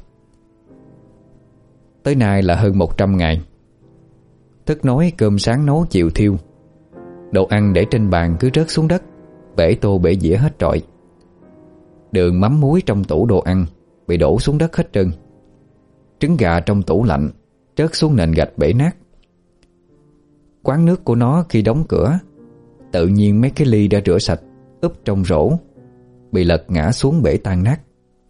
Tới nay là hơn một trăm ngày. Thức nói cơm sáng nấu chiều thiêu. Đồ ăn để trên bàn cứ rớt xuống đất, bể tô bể dĩa hết trọi. Đường mắm muối trong tủ đồ ăn bị đổ xuống đất hết trơn. Trứng gà trong tủ lạnh rớt xuống nền gạch bể nát. Quán nước của nó khi đóng cửa, tự nhiên mấy cái ly đã rửa sạch úp trong rổ bị lật ngã xuống bể tan nát.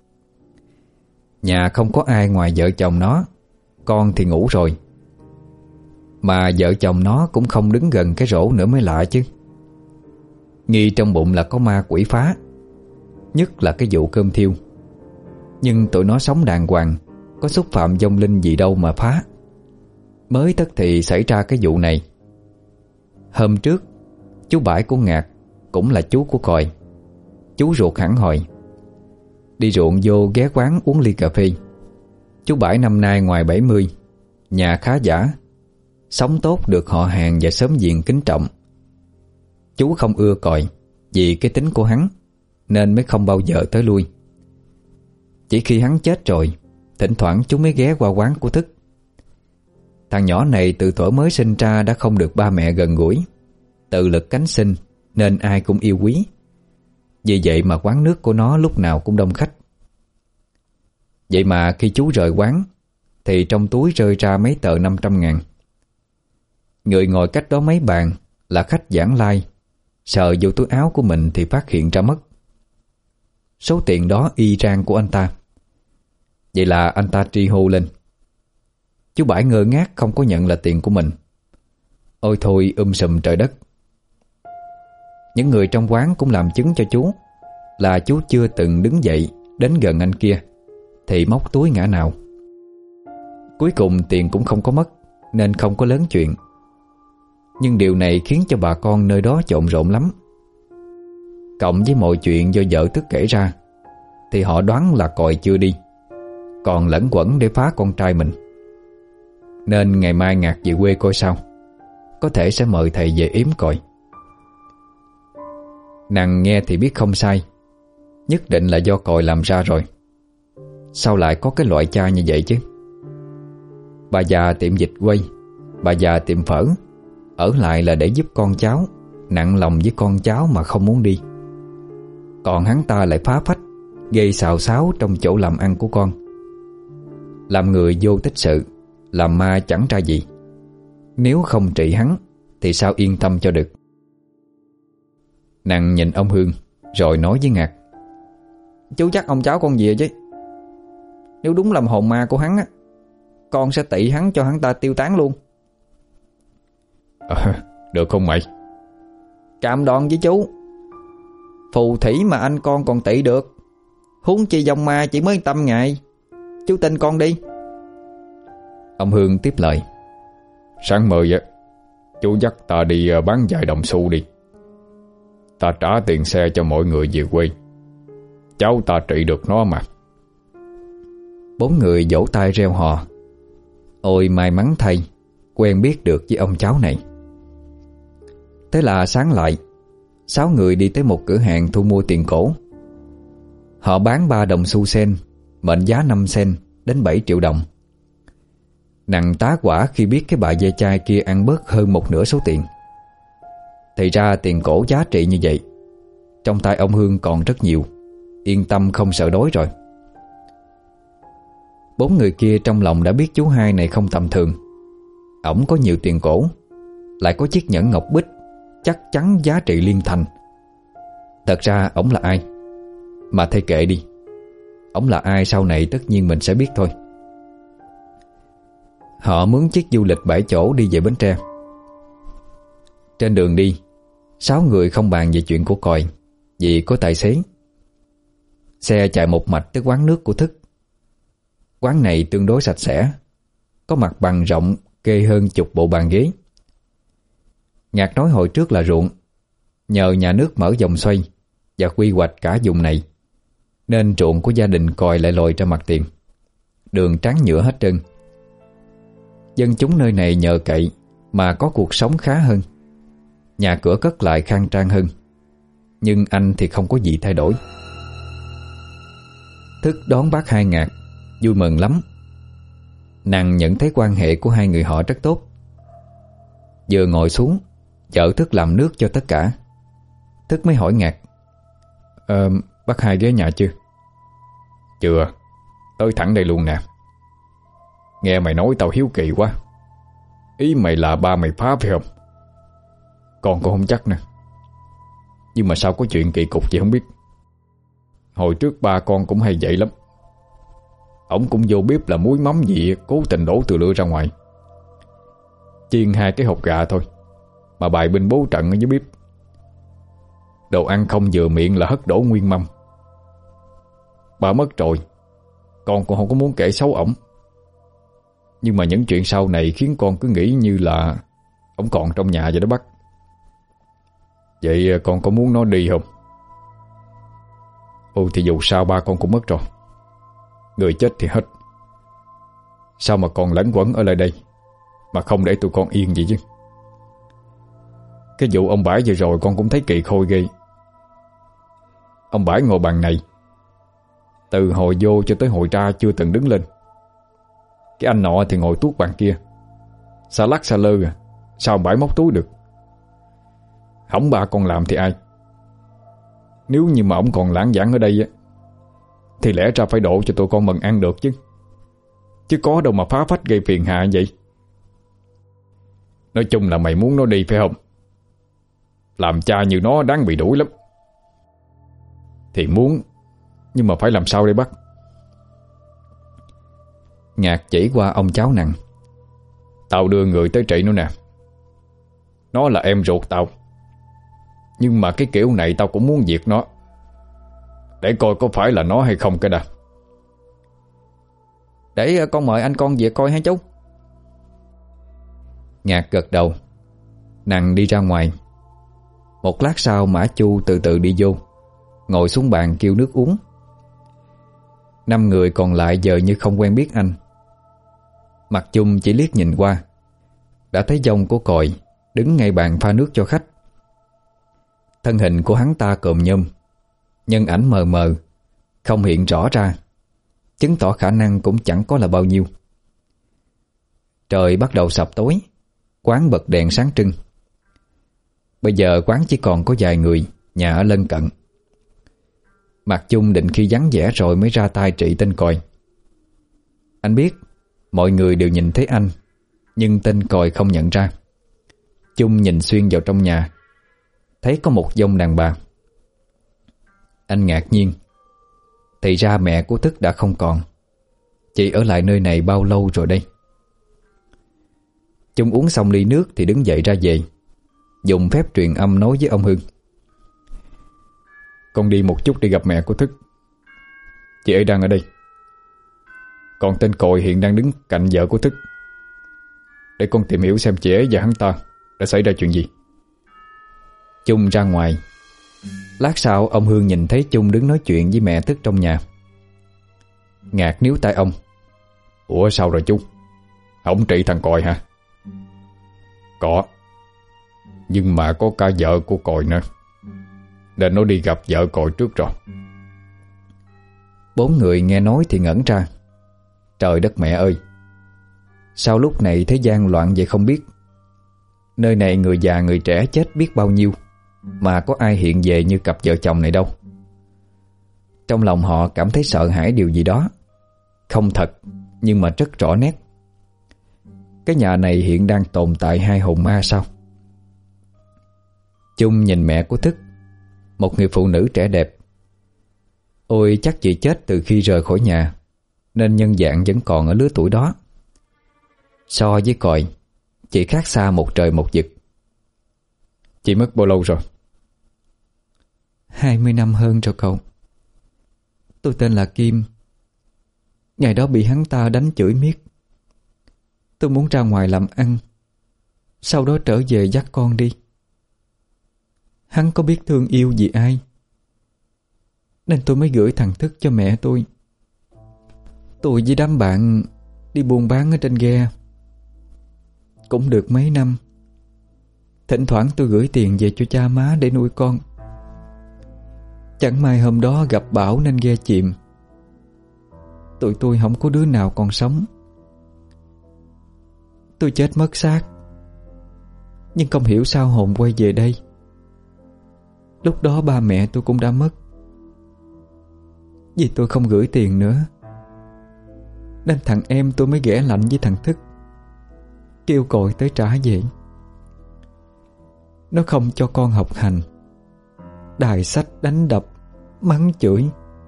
Nhà không có ai ngoài vợ chồng nó, con thì ngủ rồi. Mà vợ chồng nó cũng không đứng gần cái rổ nữa mới lạ chứ. Nghi trong bụng là có ma quỷ phá, nhất là cái vụ cơm thiêu. Nhưng tụi nó sống đàng hoàng, có xúc phạm vong linh gì đâu mà phá. Mới tức thì xảy ra cái vụ này. Hôm trước, chú Bãi của Ngạc, cũng là chú của Còi, chú ruột hẳn hồi, đi ruộng vô ghé quán uống ly cà phê. Chú Bãi năm nay ngoài bảy mươi, nhà khá giả, sống tốt, được họ hàng và xóm giềng kính trọng. Chú không ưa Còi vì cái tính của hắn, nên mới không bao giờ tới lui. Chỉ khi hắn chết rồi, thỉnh thoảng chú mới ghé qua quán của Thức. Thằng nhỏ này từ thuở mới sinh ra đã không được ba mẹ gần gũi, tự lực cánh sinh nên ai cũng yêu quý. Vì vậy mà quán nước của nó lúc nào cũng đông khách. Vậy mà khi chú rời quán thì trong túi rơi ra mấy tờ năm trăm ngàn. Người ngồi cách đó mấy bàn là khách vãng lai, sờ vô túi áo của mình thì phát hiện ra mất. Số tiền đó y chang của anh ta. Vậy là anh ta tri hô lên. Chú Bãi ngơ ngác không có nhận là tiền của mình. Ôi thôi um sùm trời đất. Những người trong quán cũng làm chứng cho chú là chú chưa từng đứng dậy đến gần anh kia thì móc túi ngã nào. Cuối cùng tiền cũng không có mất, nên không có lớn chuyện. Nhưng điều này khiến cho bà con nơi đó trộn rộn lắm. Cộng với mọi chuyện do vợ Thức kể ra thì họ đoán là Còi chưa đi, còn lẫn quẩn để phá con trai mình. Nên ngày mai Ngạc về quê coi sao, có thể sẽ mời thầy về yếm Còi. Nàng nghe thì biết không sai, nhất định là do Còi làm ra rồi. Sao lại có cái loại cha như vậy chứ? Bà già tiệm dịch quay, bà già tiệm phở, ở lại là để giúp con cháu, nặng lòng với con cháu mà không muốn đi. Còn hắn ta lại phá phách, gây xào xáo trong chỗ làm ăn của con. Làm người vô tích sự, làm ma chẳng ra gì. Nếu không trị hắn thì sao yên tâm cho được. Nàng nhìn ông Hương rồi nói với Ngạc: Chú chắc ông cháu con về chứ. Nếu đúng làm hồn ma của hắn á, con sẽ tị hắn cho hắn ta tiêu tán luôn. À, được không mày? Cam đoan với chú, phù thủy mà anh con còn tị được, huống chi dòng ma chỉ mới trăm ngày. Chú tin con đi. Ông Hương tiếp lời: Sáng mười á, chú dắt ta đi bán vài đồng xu đi. Ta trả tiền xe cho mọi người về quê. Cháu ta trị được nó mà. Bốn người vỗ tay reo hò. Ôi may mắn thay, quen biết được với ông cháu này. Thế là sáng lại, sáu người đi tới một cửa hàng thu mua tiền cổ. Họ bán ba đồng xu sen, mệnh giá năm sen đến bảy triệu đồng. Nàng tá quả khi biết cái bà ve chai kia ăn bớt hơn một nửa số tiền. Thì ra tiền cổ giá trị như vậy, trong tay ông Hương còn rất nhiều, yên tâm không sợ đói rồi. Bốn người kia trong lòng đã biết chú hai này không tầm thường. Ổng có nhiều tiền cổ, lại có chiếc nhẫn ngọc bích chắc chắn giá trị liên thành. Thật ra ổng là ai? Mà thay kệ đi, ổng là ai sau này tất nhiên mình sẽ biết thôi. Họ mướn chiếc du lịch bảy chỗ đi về Bến Tre. Trên đường đi, sáu người không bàn về chuyện của còi, vì có tài xế. Xe chạy một mạch tới quán nước của Thức. Quán này tương đối sạch sẽ, có mặt bằng rộng, kê hơn chục bộ bàn ghế. Ngạc nói hồi trước là ruộng, nhờ nhà nước mở vòng xoay và quy hoạch cả vùng này, nên ruộng của gia đình còi lại lồi ra mặt tiền. Đường tráng nhựa hết trơn. Dân chúng nơi này nhờ cậy mà có cuộc sống khá hơn, nhà cửa cất lại khang trang hơn. Nhưng anh thì không có gì thay đổi. Thức đón bác Hai Ngạc vui mừng lắm. Nàng nhận thấy quan hệ của hai người họ rất tốt. Vừa ngồi xuống, vợ Thức làm nước cho tất cả. Thức mới hỏi Ngạc: Ờ, bác Hai ghé nhà chưa? Chưa, tới thẳng đây luôn nè. Nghe mày nói tao hiếu kỳ quá. Ý mày là ba mày phá phải không? Con cũng không chắc nè. Nhưng mà sao có chuyện kỳ cục gì không biết. Hồi trước ba con cũng hay vậy lắm. Ổng cũng vô bếp là muối mắm gì cố tình đổ từ lửa ra ngoài. Chiên hai cái hột gà thôi mà bài binh bố trận ở dưới bếp. Đồ ăn không vừa miệng là hất đổ nguyên mâm. Ba mất rồi, con cũng không có muốn kể xấu ổng. Nhưng mà những chuyện sau này khiến con cứ nghĩ như là ổng còn trong nhà vậy đó bác. Vậy con có muốn nó đi không? Ồ thì dù sao ba con cũng mất rồi. Người chết thì hết. Sao mà còn lẫn quẩn ở lại đây mà không để tụi con yên gì chứ? Cái vụ ông Bãi vừa rồi con cũng thấy kỳ khôi ghê. Ông Bãi ngồi bàn này, từ hồi vô cho tới hồi ra chưa từng đứng lên. Cái anh nọ thì ngồi tuốt bàn kia, xa lắc xa lơ à. Sao ông Bãi móc túi được? Hổng ba con làm thì ai? Nếu như mà ông còn lãng vãng ở đây á, thì lẽ ra phải độ cho tụi con mần ăn được chứ. Chứ có đâu mà phá phách gây phiền hà vậy. Nói chung là mày muốn nó đi phải không? Làm cha như nó đáng bị đuổi lắm. Thì muốn, nhưng mà phải làm sao đây bác? Ngạc chỉ qua ông cháu nặng: Tao đưa người tới trị nó nè. Nó là em ruột tao, nhưng mà cái kiểu này tao cũng muốn diệt nó, để coi có phải là nó hay không cái đã. Để con mời anh con về coi hả chú? Ngạc gật đầu. Nàng đi ra ngoài. Một lát sau Mã Chu từ từ đi vô, ngồi xuống bàn kêu nước uống. Năm người còn lại giờ như không quen biết anh. Mặt Chung chỉ liếc nhìn qua, đã thấy dông của còi đứng ngay bàn pha nước cho khách. Thân hình của hắn ta cộm nhôm, nhân ảnh mờ mờ, không hiện rõ ra, chứng tỏ khả năng cũng chẳng có là bao nhiêu. Trời bắt đầu sập tối, quán bật đèn sáng trưng. Bây giờ quán chỉ còn có vài người, nhà ở lân cận. Mạc Chung định khi vắng vẻ rồi mới ra tay trị tên còi. Anh biết mọi người đều nhìn thấy anh, nhưng tên còi không nhận ra. Chung nhìn xuyên vào trong nhà, thấy có một vong đàn bà. Anh ngạc nhiên. Thì ra mẹ của Thức đã không còn. Chị ở lại nơi này bao lâu rồi đây? Chung uống xong ly nước thì đứng dậy ra về, dùng phép truyền âm nói với ông Hưng: Con đi một chút đi gặp mẹ của Thức. Chị ấy đang ở đây. Còn tên còi hiện đang đứng cạnh vợ của Thức, để con tìm hiểu xem chị ấy và hắn ta đã xảy ra chuyện gì. Chung ra ngoài. Lát sau ông Hương nhìn thấy Chung đứng nói chuyện với mẹ Thức trong nhà. Ngạc níu tay ông: Ủa sao rồi chú? Ổng trị thằng còi hả? Có. Nhưng mà có cả vợ của còi nữa, nên nó đi gặp vợ còi trước rồi. Bốn người nghe nói thì ngẩn ra. Trời đất mẹ ơi, sao lúc này thế gian loạn vậy không biết. Nơi này người già người trẻ chết biết bao nhiêu, mà có ai hiện về như cặp vợ chồng này đâu. Trong lòng họ cảm thấy sợ hãi điều gì đó, không thật nhưng mà rất rõ nét. Cái nhà này hiện đang tồn tại hai hồn ma sao? Chung nhìn mẹ của Thức, một người phụ nữ trẻ đẹp. Ôi chắc chị chết từ khi rời khỏi nhà, nên nhân dạng vẫn còn ở lứa tuổi đó. So với Còi, chị khác xa một trời một vực. Chị mất bao lâu rồi? Hai mươi năm hơn rồi cậu. Tôi tên là Kim. Ngày đó bị hắn ta đánh chửi miết. Tôi muốn ra ngoài làm ăn, sau đó trở về dắt con đi. Hắn có biết thương yêu gì ai, nên tôi mới gửi thằng Thức cho mẹ tôi. Tôi với đám bạn đi buôn bán ở trên ghe. Cũng được mấy năm. Thỉnh thoảng tôi gửi tiền về cho cha má để nuôi con. Chẳng may hôm đó gặp bão nên ghe chìm. Tụi tôi không có đứa nào còn sống. Tôi chết mất xác, nhưng không hiểu sao hồn quay về đây. Lúc đó ba mẹ tôi cũng đã mất, vì tôi không gửi tiền nữa, nên thằng em tôi mới ghẻ lạnh với thằng Thức, kêu Còi tới trả về. Nó không cho con học hành, đài sách đánh đập, mắng chửi.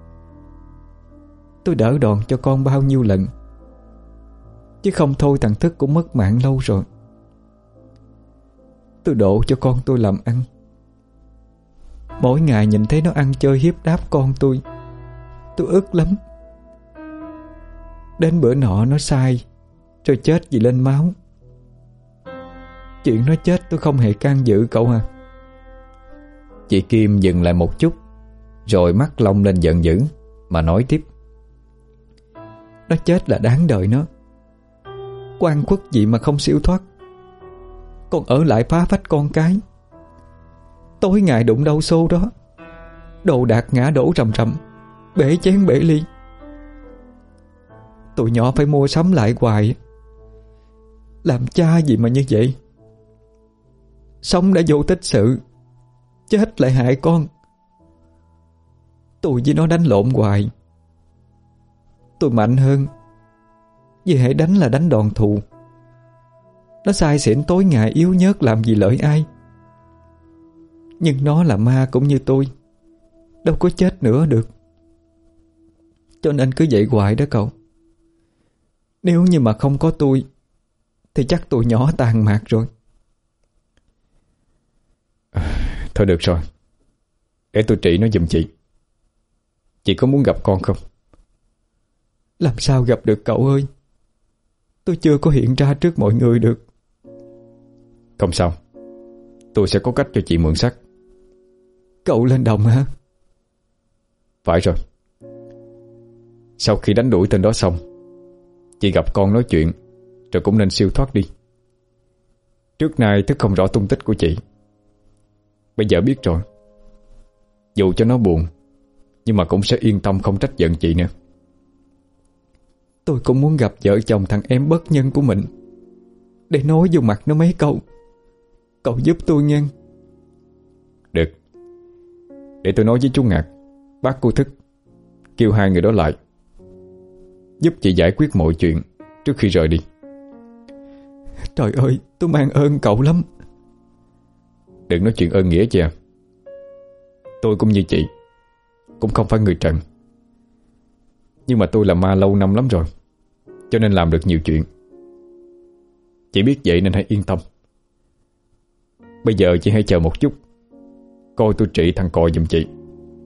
Tôi đỡ đòn cho con bao nhiêu lần, chứ không thôi thằng Thức cũng mất mạng lâu rồi. Tôi độ cho con tôi làm ăn. Mỗi ngày nhìn thấy nó ăn chơi hiếp đáp con tôi, tôi ức lắm. Đến bữa nọ nó sai, rồi chết vì lên máu. Chuyện nó chết tôi không hề can dự cậu à. Chị Kim dừng lại một chút, rồi mắt long lên giận dữ mà nói tiếp. Nó chết là đáng đời nó. Oan khuất gì mà không siêu thoát, còn ở lại phá phách con cái. Tối ngày đụng đâu xô đó, đồ đạc ngã đổ rầm rầm, bể chén bể ly. Tụi nhỏ phải mua sắm lại hoài. Làm cha gì mà như vậy? Sống đã vô tích sự, chết lại hại con. Tôi với nó đánh lộn hoài. Tôi mạnh hơn, vì hãy đánh là đánh đòn thù. Nó sai xỉn tối ngày yếu nhớt làm gì lợi ai. Nhưng nó là ma cũng như tôi, đâu có chết nữa được. Cho nên cứ vậy hoài đó cậu. Nếu như mà không có tôi thì chắc tụi nhỏ tàn mạc rồi. Thôi được rồi, để tôi trị nó giùm chị. Chị có muốn gặp con không? Làm sao gặp được cậu ơi? Tôi chưa có hiện ra trước mọi người được. Không sao, tôi sẽ có cách cho chị mượn xác. Cậu lên đồng hả? Phải rồi. Sau khi đánh đuổi tên đó xong, chị gặp con nói chuyện, rồi cũng nên siêu thoát đi. Trước nay Thức không rõ tung tích của chị, bây giờ biết rồi. Dù cho nó buồn, nhưng mà cũng sẽ yên tâm không trách giận chị nữa. Tôi cũng muốn gặp vợ chồng thằng em bất nhân của mình, để nói vô mặt nó mấy câu. Cậu giúp tôi nghe. Được, để tôi nói với chú Ngạc, bác cô Thức, kêu hai người đó lại, giúp chị giải quyết mọi chuyện trước khi rời đi. Trời ơi, tôi mang ơn cậu lắm. Đừng nói chuyện ơn nghĩa chị à. Tôi cũng như chị, cũng không phải người trần, nhưng mà tôi là ma lâu năm lắm rồi, cho nên làm được nhiều chuyện. Chị biết vậy nên hãy yên tâm. Bây giờ chị hãy chờ một chút, coi tôi trị thằng Còi giùm chị.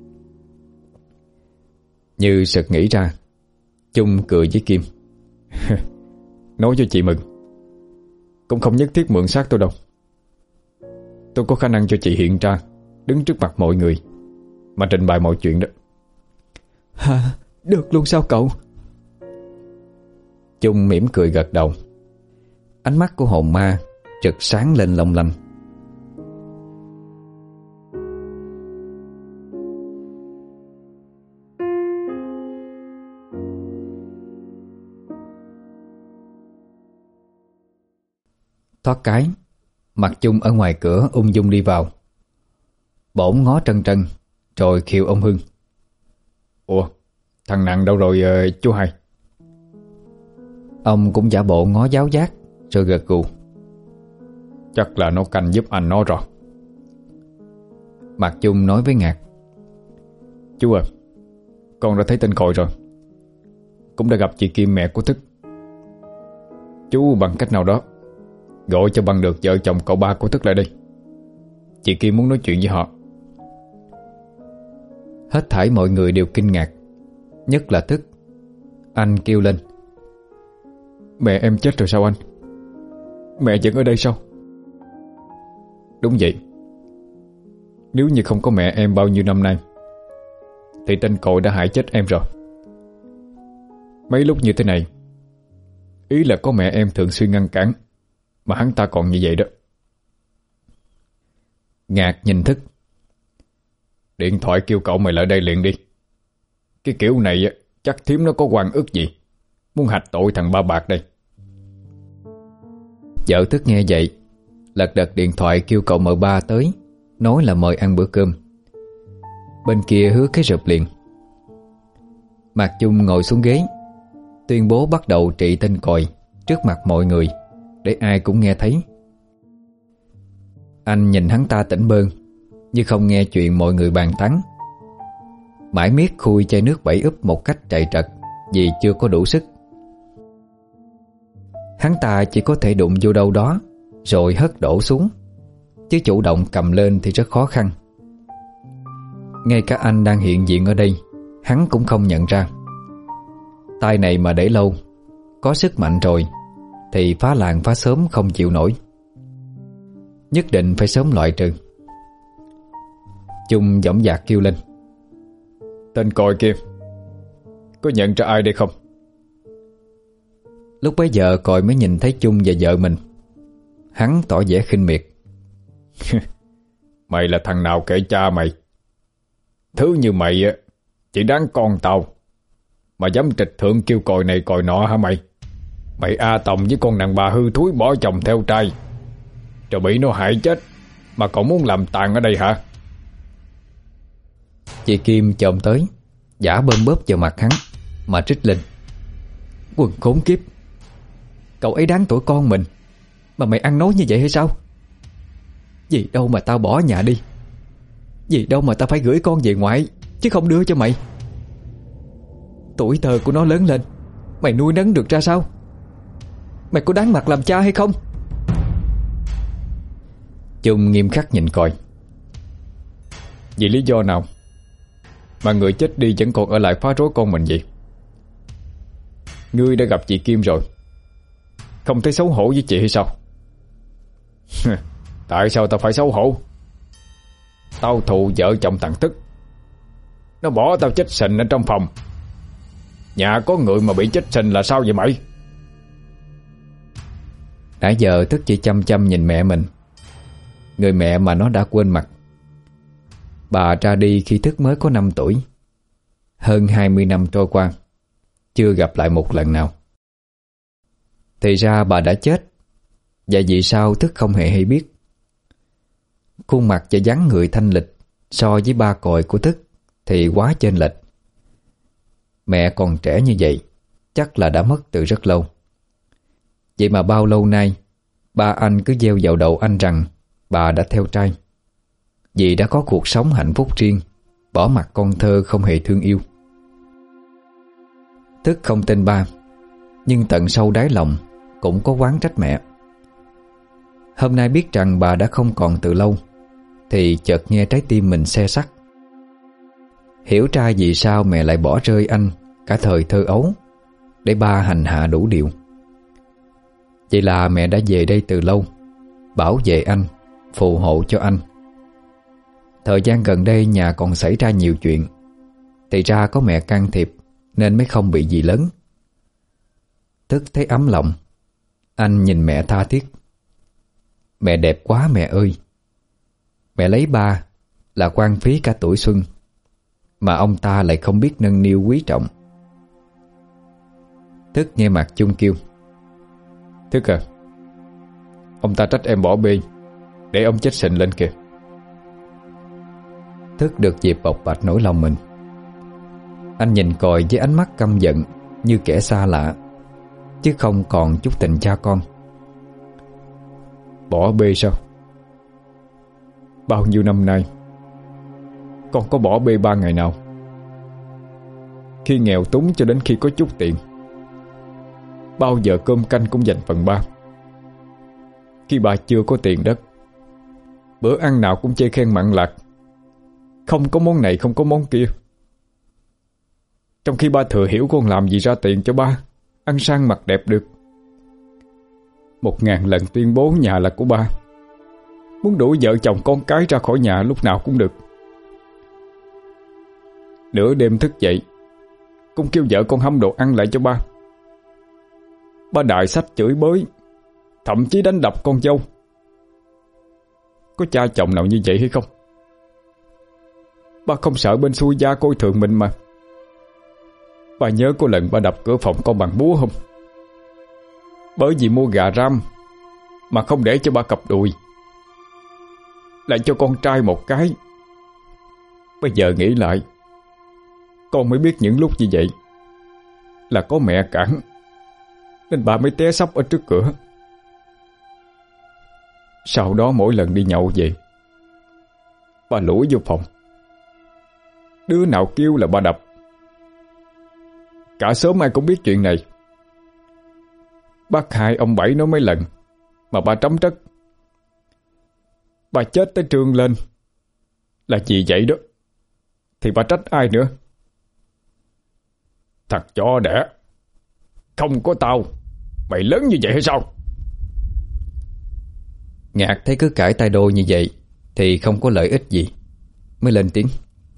Như sực nghĩ ra, Chung cười với Kim. Nói cho chị mừng, cũng không nhất thiết mượn xác tôi đâu. Tôi có khả năng cho chị hiện ra, đứng trước mặt mọi người mà trình bày mọi chuyện đó. Hả? Được luôn sao cậu? Chung mỉm cười gật đầu. Ánh mắt của hồn ma rực sáng lên long lanh. Thoát cái, Mặt Chung ở ngoài cửa ung dung đi vào. Bổn ngó trân trân rồi khiêu ông Hưng. Ủa, thằng Nặng đâu rồi uh, chú hai? Ông cũng giả bộ ngó giáo giác rồi gật gù. Chắc là nó canh giúp anh nó rồi. Mặt Chung nói với Ngạc. Chú à, con đã thấy tên Còi rồi, cũng đã gặp chị Kim mẹ của Thức. Chú bằng cách nào đó gọi cho bằng được vợ chồng cậu ba của Thức lại đây. Chị Kim muốn nói chuyện với họ. Hết thảy mọi người đều kinh ngạc, nhất là Thức. Anh kêu lên. Mẹ em chết rồi sao anh? Mẹ vẫn ở đây sao? Đúng vậy. Nếu như không có mẹ em bao nhiêu năm nay thì tên Còi đã hại chết em rồi. Mấy lúc như thế này, ý là có mẹ em thường xuyên ngăn cản mà hắn ta còn như vậy đó. Ngạc nhìn Thức. Điện thoại kêu cậu mày lại đây liền đi. Cái kiểu này chắc thím nó có oan ức gì, muốn hạch tội thằng ba bạc đây. Vợ Thức nghe vậy lật đật điện thoại kêu cậu mợ ba tới, nói là mời ăn bữa cơm. Bên kia hứa cái rụp liền. Mạc Chung ngồi xuống ghế, tuyên bố bắt đầu trị tên Còi trước mặt mọi người để ai cũng nghe thấy. Anh nhìn hắn ta tỉnh bơn như không nghe chuyện mọi người bàn tán, mãi miết khui chai nước bảy úp một cách chạy trật vì chưa có đủ sức. Hắn ta chỉ có thể đụng vô đâu đó rồi hất đổ xuống, chứ chủ động cầm lên thì rất khó khăn. Ngay cả anh đang hiện diện ở đây, hắn cũng không nhận ra. Tay này mà để lâu, có sức mạnh rồi thì phá làng phá xóm không chịu nổi, nhất định phải sớm loại trừ. Chung dõng dạc kêu lên. Tên Còi kia, có nhận ra ai đây không? Lúc bấy giờ Còi mới nhìn thấy Chung và vợ mình. Hắn tỏ vẻ khinh miệt. Mày là thằng nào kể cha mày? Thứ như mày chỉ đáng con tao mà dám trịch thượng kêu Còi này Còi nọ hả mày? Mày a tòng với con đàn bà hư thúi bỏ chồng theo trai, rồi bị nó hại chết mà còn muốn làm tàn ở đây hả? Chị Kim chồm tới, giả bơm bóp vào mặt hắn mà trích lên. Quần khốn kiếp, cậu ấy đáng tuổi con mình mà mày ăn nói như vậy hay sao? Vì đâu mà tao bỏ nhà đi, vì đâu mà tao phải gửi con về ngoại chứ không đưa cho mày. Tuổi thơ của nó lớn lên, mày nuôi nấng được ra sao? Mày có đáng mặt làm cha hay không? Chung nghiêm khắc nhìn Còi. Vì lý do nào mà người chết đi vẫn còn ở lại phá rối con mình vậy? Ngươi đã gặp chị Kim rồi, không thấy xấu hổ với chị hay sao? Tại sao tao phải xấu hổ? Tao thù vợ chồng thằng Thức, nó bỏ tao chết sình ở trong phòng. Nhà có người mà bị chết sình là sao vậy mày? Nãy giờ Thức chỉ chăm chăm nhìn mẹ mình, người mẹ mà nó đã quên mặt. Bà ra đi khi Thức mới có năm tuổi. Hơn hai mươi năm trôi qua, chưa gặp lại một lần nào. Thì ra bà đã chết. Và vì sao Thức không hề hay biết? Khuôn mặt và dáng người thanh lịch so với ba Còi của Thức thì quá chênh lệch. Mẹ còn trẻ như vậy, chắc là đã mất từ rất lâu. Vậy mà bao lâu nay ba anh cứ gieo vào đầu anh rằng bà đã theo trai, vì đã có cuộc sống hạnh phúc riêng, bỏ mặc con thơ không hề thương yêu. Thức không tin ba, nhưng tận sâu đáy lòng cũng có oán trách mẹ. Hôm nay biết rằng bà đã không còn từ lâu, thì chợt nghe trái tim mình se sắt. Hiểu ra vì sao mẹ lại bỏ rơi anh cả thời thơ ấu để ba hành hạ đủ điều. Vậy là mẹ đã về đây từ lâu, bảo vệ anh, phù hộ cho anh. Thời gian gần đây nhà còn xảy ra nhiều chuyện, thì ra có mẹ can thiệp nên mới không bị gì lớn. Thức thấy ấm lòng. Anh nhìn mẹ tha thiết. Mẹ đẹp quá mẹ ơi. Mẹ lấy ba là quan phí cả tuổi xuân, mà ông ta lại không biết nâng niu quý trọng. Thức nghe mặt Chung kêu. Thức à, Ông ta trách em bỏ bê, để ông chết sình lên kìa. Thức được dịp bộc bạch nỗi lòng mình. Anh nhìn Còi với ánh mắt căm giận, như kẻ xa lạ, chứ không còn chút tình cha con. Bỏ bê sao? Bao nhiêu năm nay con có bỏ bê ba ngày nào? Khi nghèo túng cho đến khi có chút tiền, bao giờ cơm canh cũng dành phần ba. Khi bà chưa có tiền đất, bữa ăn nào cũng chê khen mặn lạc, không có món này không có món kia. Trong khi ba thừa hiểu con làm gì ra tiền cho ba ăn sang mặc đẹp được. Một ngàn lần tuyên bố nhà là của ba, muốn đuổi vợ chồng con cái ra khỏi nhà lúc nào cũng được. Nửa đêm thức dậy cũng kêu vợ con hâm đồ ăn lại cho ba. Ba đại sách chửi bới, thậm chí đánh đập con dâu. Có cha chồng nào như vậy hay không? Ba không sợ bên xuôi gia coi thường mình mà. Ba nhớ có lần ba đập cửa phòng con bằng búa không? Bởi vì mua gà ram mà không để cho ba cặp đùi, lại cho con trai một cái. Bây giờ nghĩ lại, con mới biết những lúc như vậy là có mẹ cản, nên bà mới té sấp ở trước cửa. Sau đó mỗi lần đi nhậu về, ba lủi vô phòng, đứa nào kêu là ba đập. Cả xóm ai cũng biết chuyện này. Bác hai ông Bảy nói mấy lần mà ba trấm trất. Ba chết tới trương lên là vì vậy đó, thì ba trách ai nữa? Thật chó đẻ, không có tao mày lớn như vậy hay sao? Ngạc thấy cứ cãi tay đôi như vậy thì không có lợi ích gì, mới lên tiếng.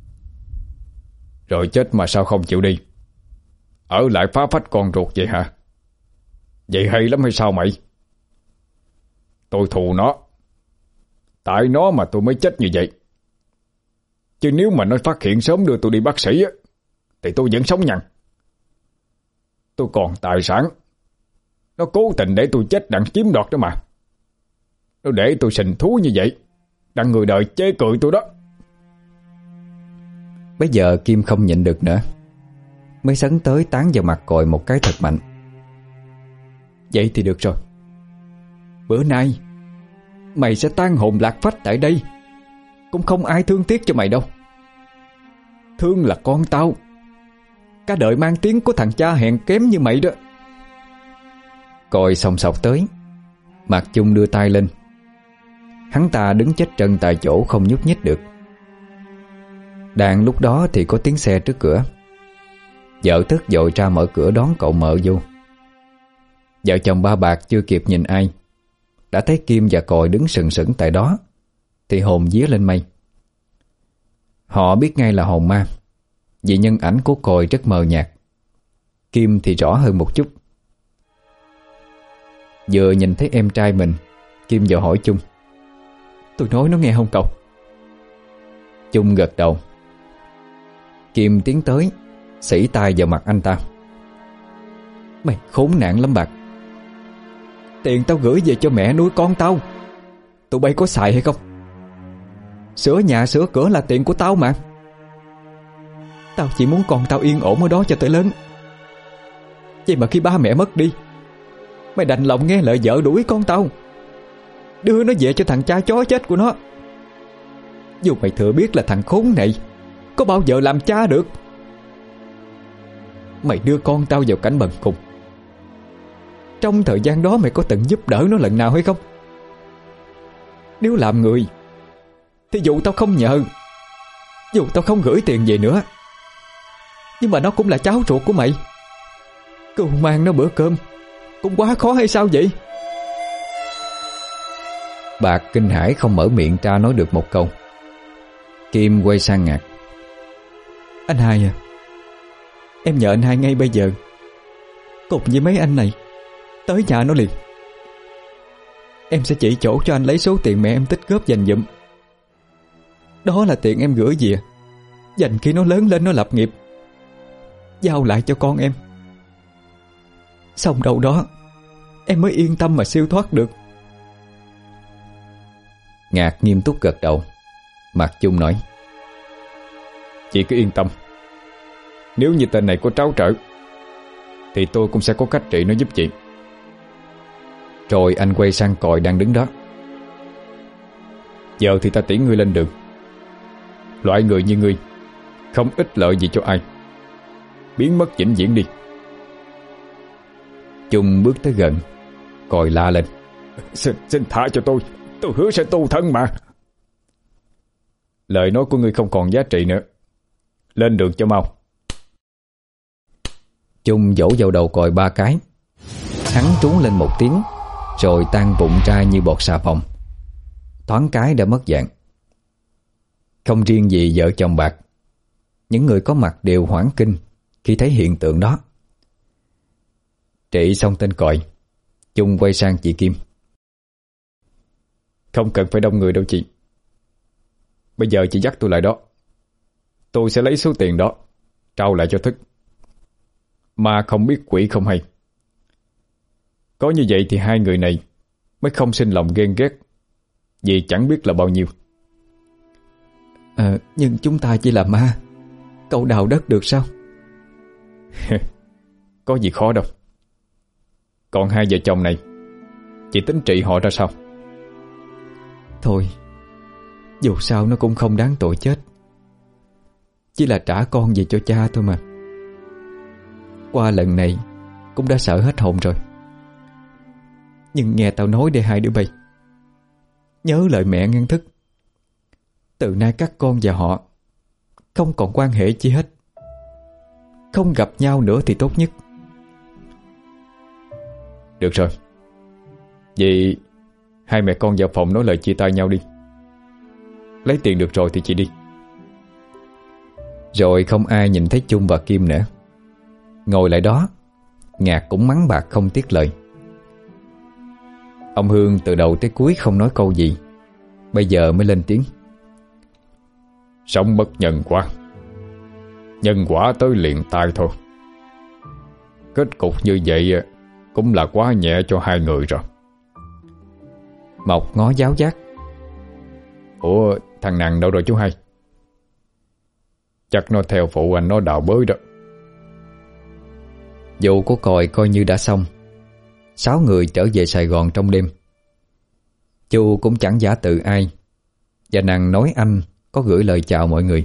Rồi chết mà sao không chịu đi, ở lại phá phách con ruột vậy hả? Vậy hay lắm hay sao mày? Tôi thù nó, tại nó mà tôi mới chết như vậy. Chứ nếu mà nó phát hiện sớm đưa tôi đi bác sĩ á, thì tôi vẫn sống nhằn. Tôi còn tài sản, nó cố tình để tôi chết đặng chiếm đoạt đó mà. Nó để tôi sình thú như vậy, đặng người đời chế cười tôi đó. Bây giờ Kim không nhịn được nữa, mới sấn tới tán vào mặt Còi một cái thật mạnh. Vậy thì được rồi, bữa nay mày sẽ tan hồn lạc phách tại đây, cũng không ai thương tiếc cho mày đâu. Thương là con tao, cả đời mang tiếng của thằng cha hèn kém như mày đó. Còi sòng sọc tới, Mạc Chung đưa tay lên. Hắn ta đứng chết trân tại chỗ không nhúc nhích được. Đang lúc đó thì có tiếng xe trước cửa. Vợ Thức vội ra mở cửa đón cậu mợ vô. Vợ chồng Ba Bạc chưa kịp nhìn ai, đã thấy Kim và Còi đứng sừng sững tại đó, thì hồn vía lên mây. Họ biết ngay là hồn ma, vì nhân ảnh của Còi rất mờ nhạt, Kim thì rõ hơn một chút. Vừa nhìn thấy em trai mình, Kim vừa hỏi Chung: Tôi nói nó nghe không cậu? Chung gật đầu. Kim tiến tới, xỉ tay vào mặt anh ta: Mày khốn nạn lắm Bạc. Tiền tao gửi về cho mẹ nuôi con tao, tụi bay có xài hay không? Sửa nhà sửa cửa là tiền của tao mà. Tao chỉ muốn con tao yên ổn ở đó cho tới lớn. Vậy mà khi ba mẹ mất đi, mày đành lòng nghe lời vợ đuổi con tao, đưa nó về cho thằng cha chó chết của nó. Dù mày thừa biết là thằng khốn này có bao giờ làm cha được. Mày đưa con tao vào cảnh bần cùng. Trong thời gian đó mày có từng giúp đỡ nó lần nào hay không? Nếu làm người thì dù tao không nhờ, dù tao không gửi tiền về nữa, nhưng mà nó cũng là cháu ruột của mày. Cưu mang nó bữa cơm cũng quá khó hay sao vậy? Bạc kinh hãi không mở miệng ra nói được một câu. Kim quay sang Ngạc: Anh hai à, em nhờ anh hai ngay bây giờ cùng với mấy anh này tới nhà nó liền. Em sẽ chỉ chỗ cho anh lấy số tiền mẹ em tích góp dành dụm. Đó là tiền em gửi về dành khi nó lớn lên nó lập nghiệp, giao lại cho con em. Xong đâu đó em mới yên tâm mà siêu thoát được. Ngạc nghiêm túc gật đầu. Mạc Chung nói: Chị cứ yên tâm, nếu như tên này có tráo trở thì tôi cũng sẽ có cách trị nó giúp chị. Rồi anh quay sang Còi đang đứng đó: Giờ thì ta tiễn ngươi lên đường. Loại người như ngươi không ích lợi gì cho ai, biến mất vĩnh viễn đi. Chung bước tới gần, Còi la lên: Xin, xin tha cho tôi, tôi hứa sẽ tu thân mà. Lời nói của ngươi không còn giá trị nữa. Lên đường cho mau. Chung vỗ vào đầu Còi ba cái. Hắn trú lên một tiếng, rồi tan vụn ra như bọt xà phòng. Thoáng cái đã mất dạng. Không riêng gì vợ chồng Bạc, những người có mặt đều hoảng kinh khi thấy hiện tượng đó. Trị xong tên Còi, Chung quay sang chị Kim: Không cần phải đông người đâu chị. Bây giờ chị dắt tôi lại đó, tôi sẽ lấy số tiền đó trao lại cho Thức. Mà không biết quỷ không hay. Có như vậy thì hai người này mới không sinh lòng ghen ghét, vì chẳng biết là bao nhiêu. À, nhưng chúng ta chỉ là ma, cậu đào đất được sao? Có gì khó đâu. Còn hai vợ chồng này, chị tính trị họ ra sao? Thôi, dù sao nó cũng không đáng tội chết. Chỉ là trả con về cho cha thôi mà. Qua lần này cũng đã sợ hết hồn rồi. Nhưng nghe tao nói để hai đứa bay nhớ lời mẹ ngăn Thức. Từ nay các con và họ không còn quan hệ chi hết. Không gặp nhau nữa thì tốt nhất. Được rồi, vậy hai mẹ con vào phòng nói lời chia tay nhau đi. Lấy tiền được rồi thì chị đi. Rồi không ai nhìn thấy Chung và Kim nữa. Ngồi lại đó, Ngạc cũng mắng Bạc không tiếc lời. Ông Hương từ đầu tới cuối không nói câu gì, bây giờ mới lên tiếng: Sống bất nhân quá, nhân quả tới liền tai thôi. Kết cục như vậy cũng là quá nhẹ cho hai người rồi. Mộc ngó giáo giác: Ủa, thằng Nằng đâu rồi chú hai? Chắc nó theo phụ anh nó đào bới đó. Vụ của Còi coi như đã xong. Sáu người trở về Sài Gòn trong đêm. Chu cũng chẳng giả tự ai, và Nằng nói anh có gửi lời chào mọi người.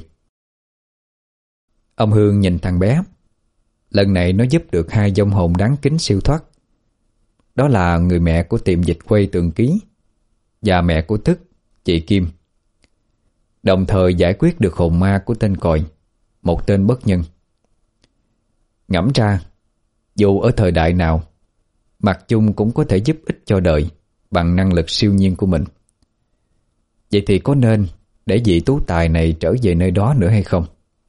Ông Hương nhìn thằng bé. Lần này nó giúp được hai vong hồn đáng kính siêu thoát. Đó là người mẹ của tiệm dịch quay Tường Ký và mẹ của Thức, chị Kim. Đồng thời giải quyết được hồn ma của tên Còi, một tên bất nhân. Ngẫm ra, dù ở thời đại nào, Mạc Chung cũng có thể giúp ích cho đời bằng năng lực siêu nhiên của mình. Vậy thì có nên để vị tú tài này trở về nơi đó nữa hay không?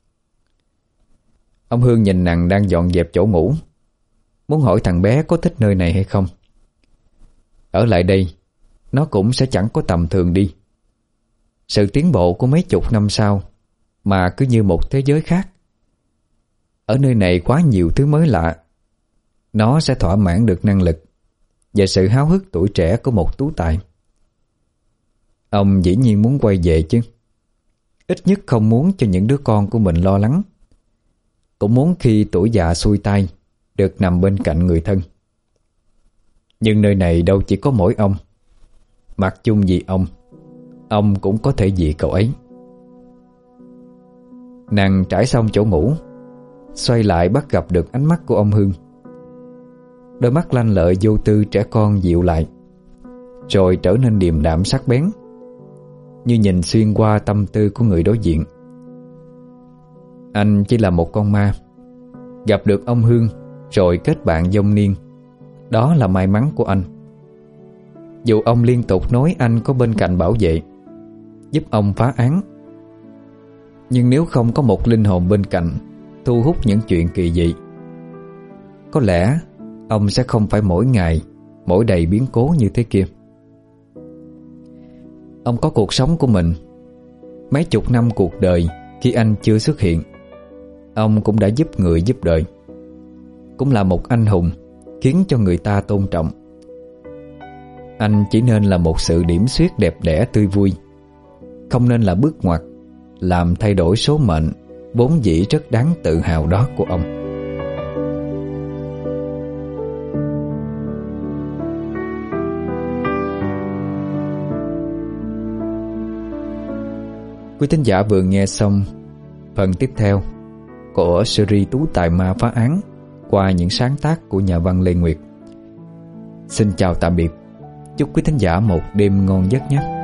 Ông Hương nhìn Nằng đang dọn dẹp chỗ ngủ, muốn hỏi thằng bé có thích nơi này hay không. Ở lại đây, nó cũng sẽ chẳng có tầm thường đi. Sự tiến bộ của mấy chục năm sau mà cứ như một thế giới khác. Ở nơi này quá nhiều thứ mới lạ. Nó sẽ thỏa mãn được năng lực và sự háo hức tuổi trẻ của một tú tài. Ông dĩ nhiên muốn quay về chứ. Ít nhất không muốn cho những đứa con của mình lo lắng. Cũng muốn khi tuổi già xuôi tai được nằm bên cạnh người thân. Nhưng nơi này đâu chỉ có mỗi ông. Mặc chung vì ông, ông cũng có thể vì cậu ấy. Nàng trải xong chỗ ngủ, xoay lại bắt gặp được ánh mắt của ông Hương. Đôi mắt lanh lợi vô tư trẻ con dịu lại, rồi trở nên điềm đạm sắc bén, như nhìn xuyên qua tâm tư của người đối diện. Anh chỉ là một con ma, gặp được ông Hương rồi kết bạn vong niên, đó là may mắn của anh. Dù ông liên tục nói anh có bên cạnh bảo vệ, giúp ông phá án, nhưng nếu không có một linh hồn bên cạnh thu hút những chuyện kỳ dị, có lẽ ông sẽ không phải mỗi ngày mỗi đầy biến cố như thế kia. Ông có cuộc sống của mình. Mấy chục năm cuộc đời khi anh chưa xuất hiện, ông cũng đã giúp người giúp đời, cũng là một anh hùng khiến cho người ta tôn trọng. Anh chỉ nên là một sự điểm xuyết đẹp đẽ tươi vui, không nên là bước ngoặt làm thay đổi số mệnh vốn dĩ rất đáng tự hào đó của ông. Quý thính giả vừa nghe xong phần tiếp theo của series Tú Tài Ma Phá Án qua những sáng tác của nhà văn Lê Nguyệt. Xin chào tạm biệt. Chúc quý thính giả một đêm ngon giấc nhé.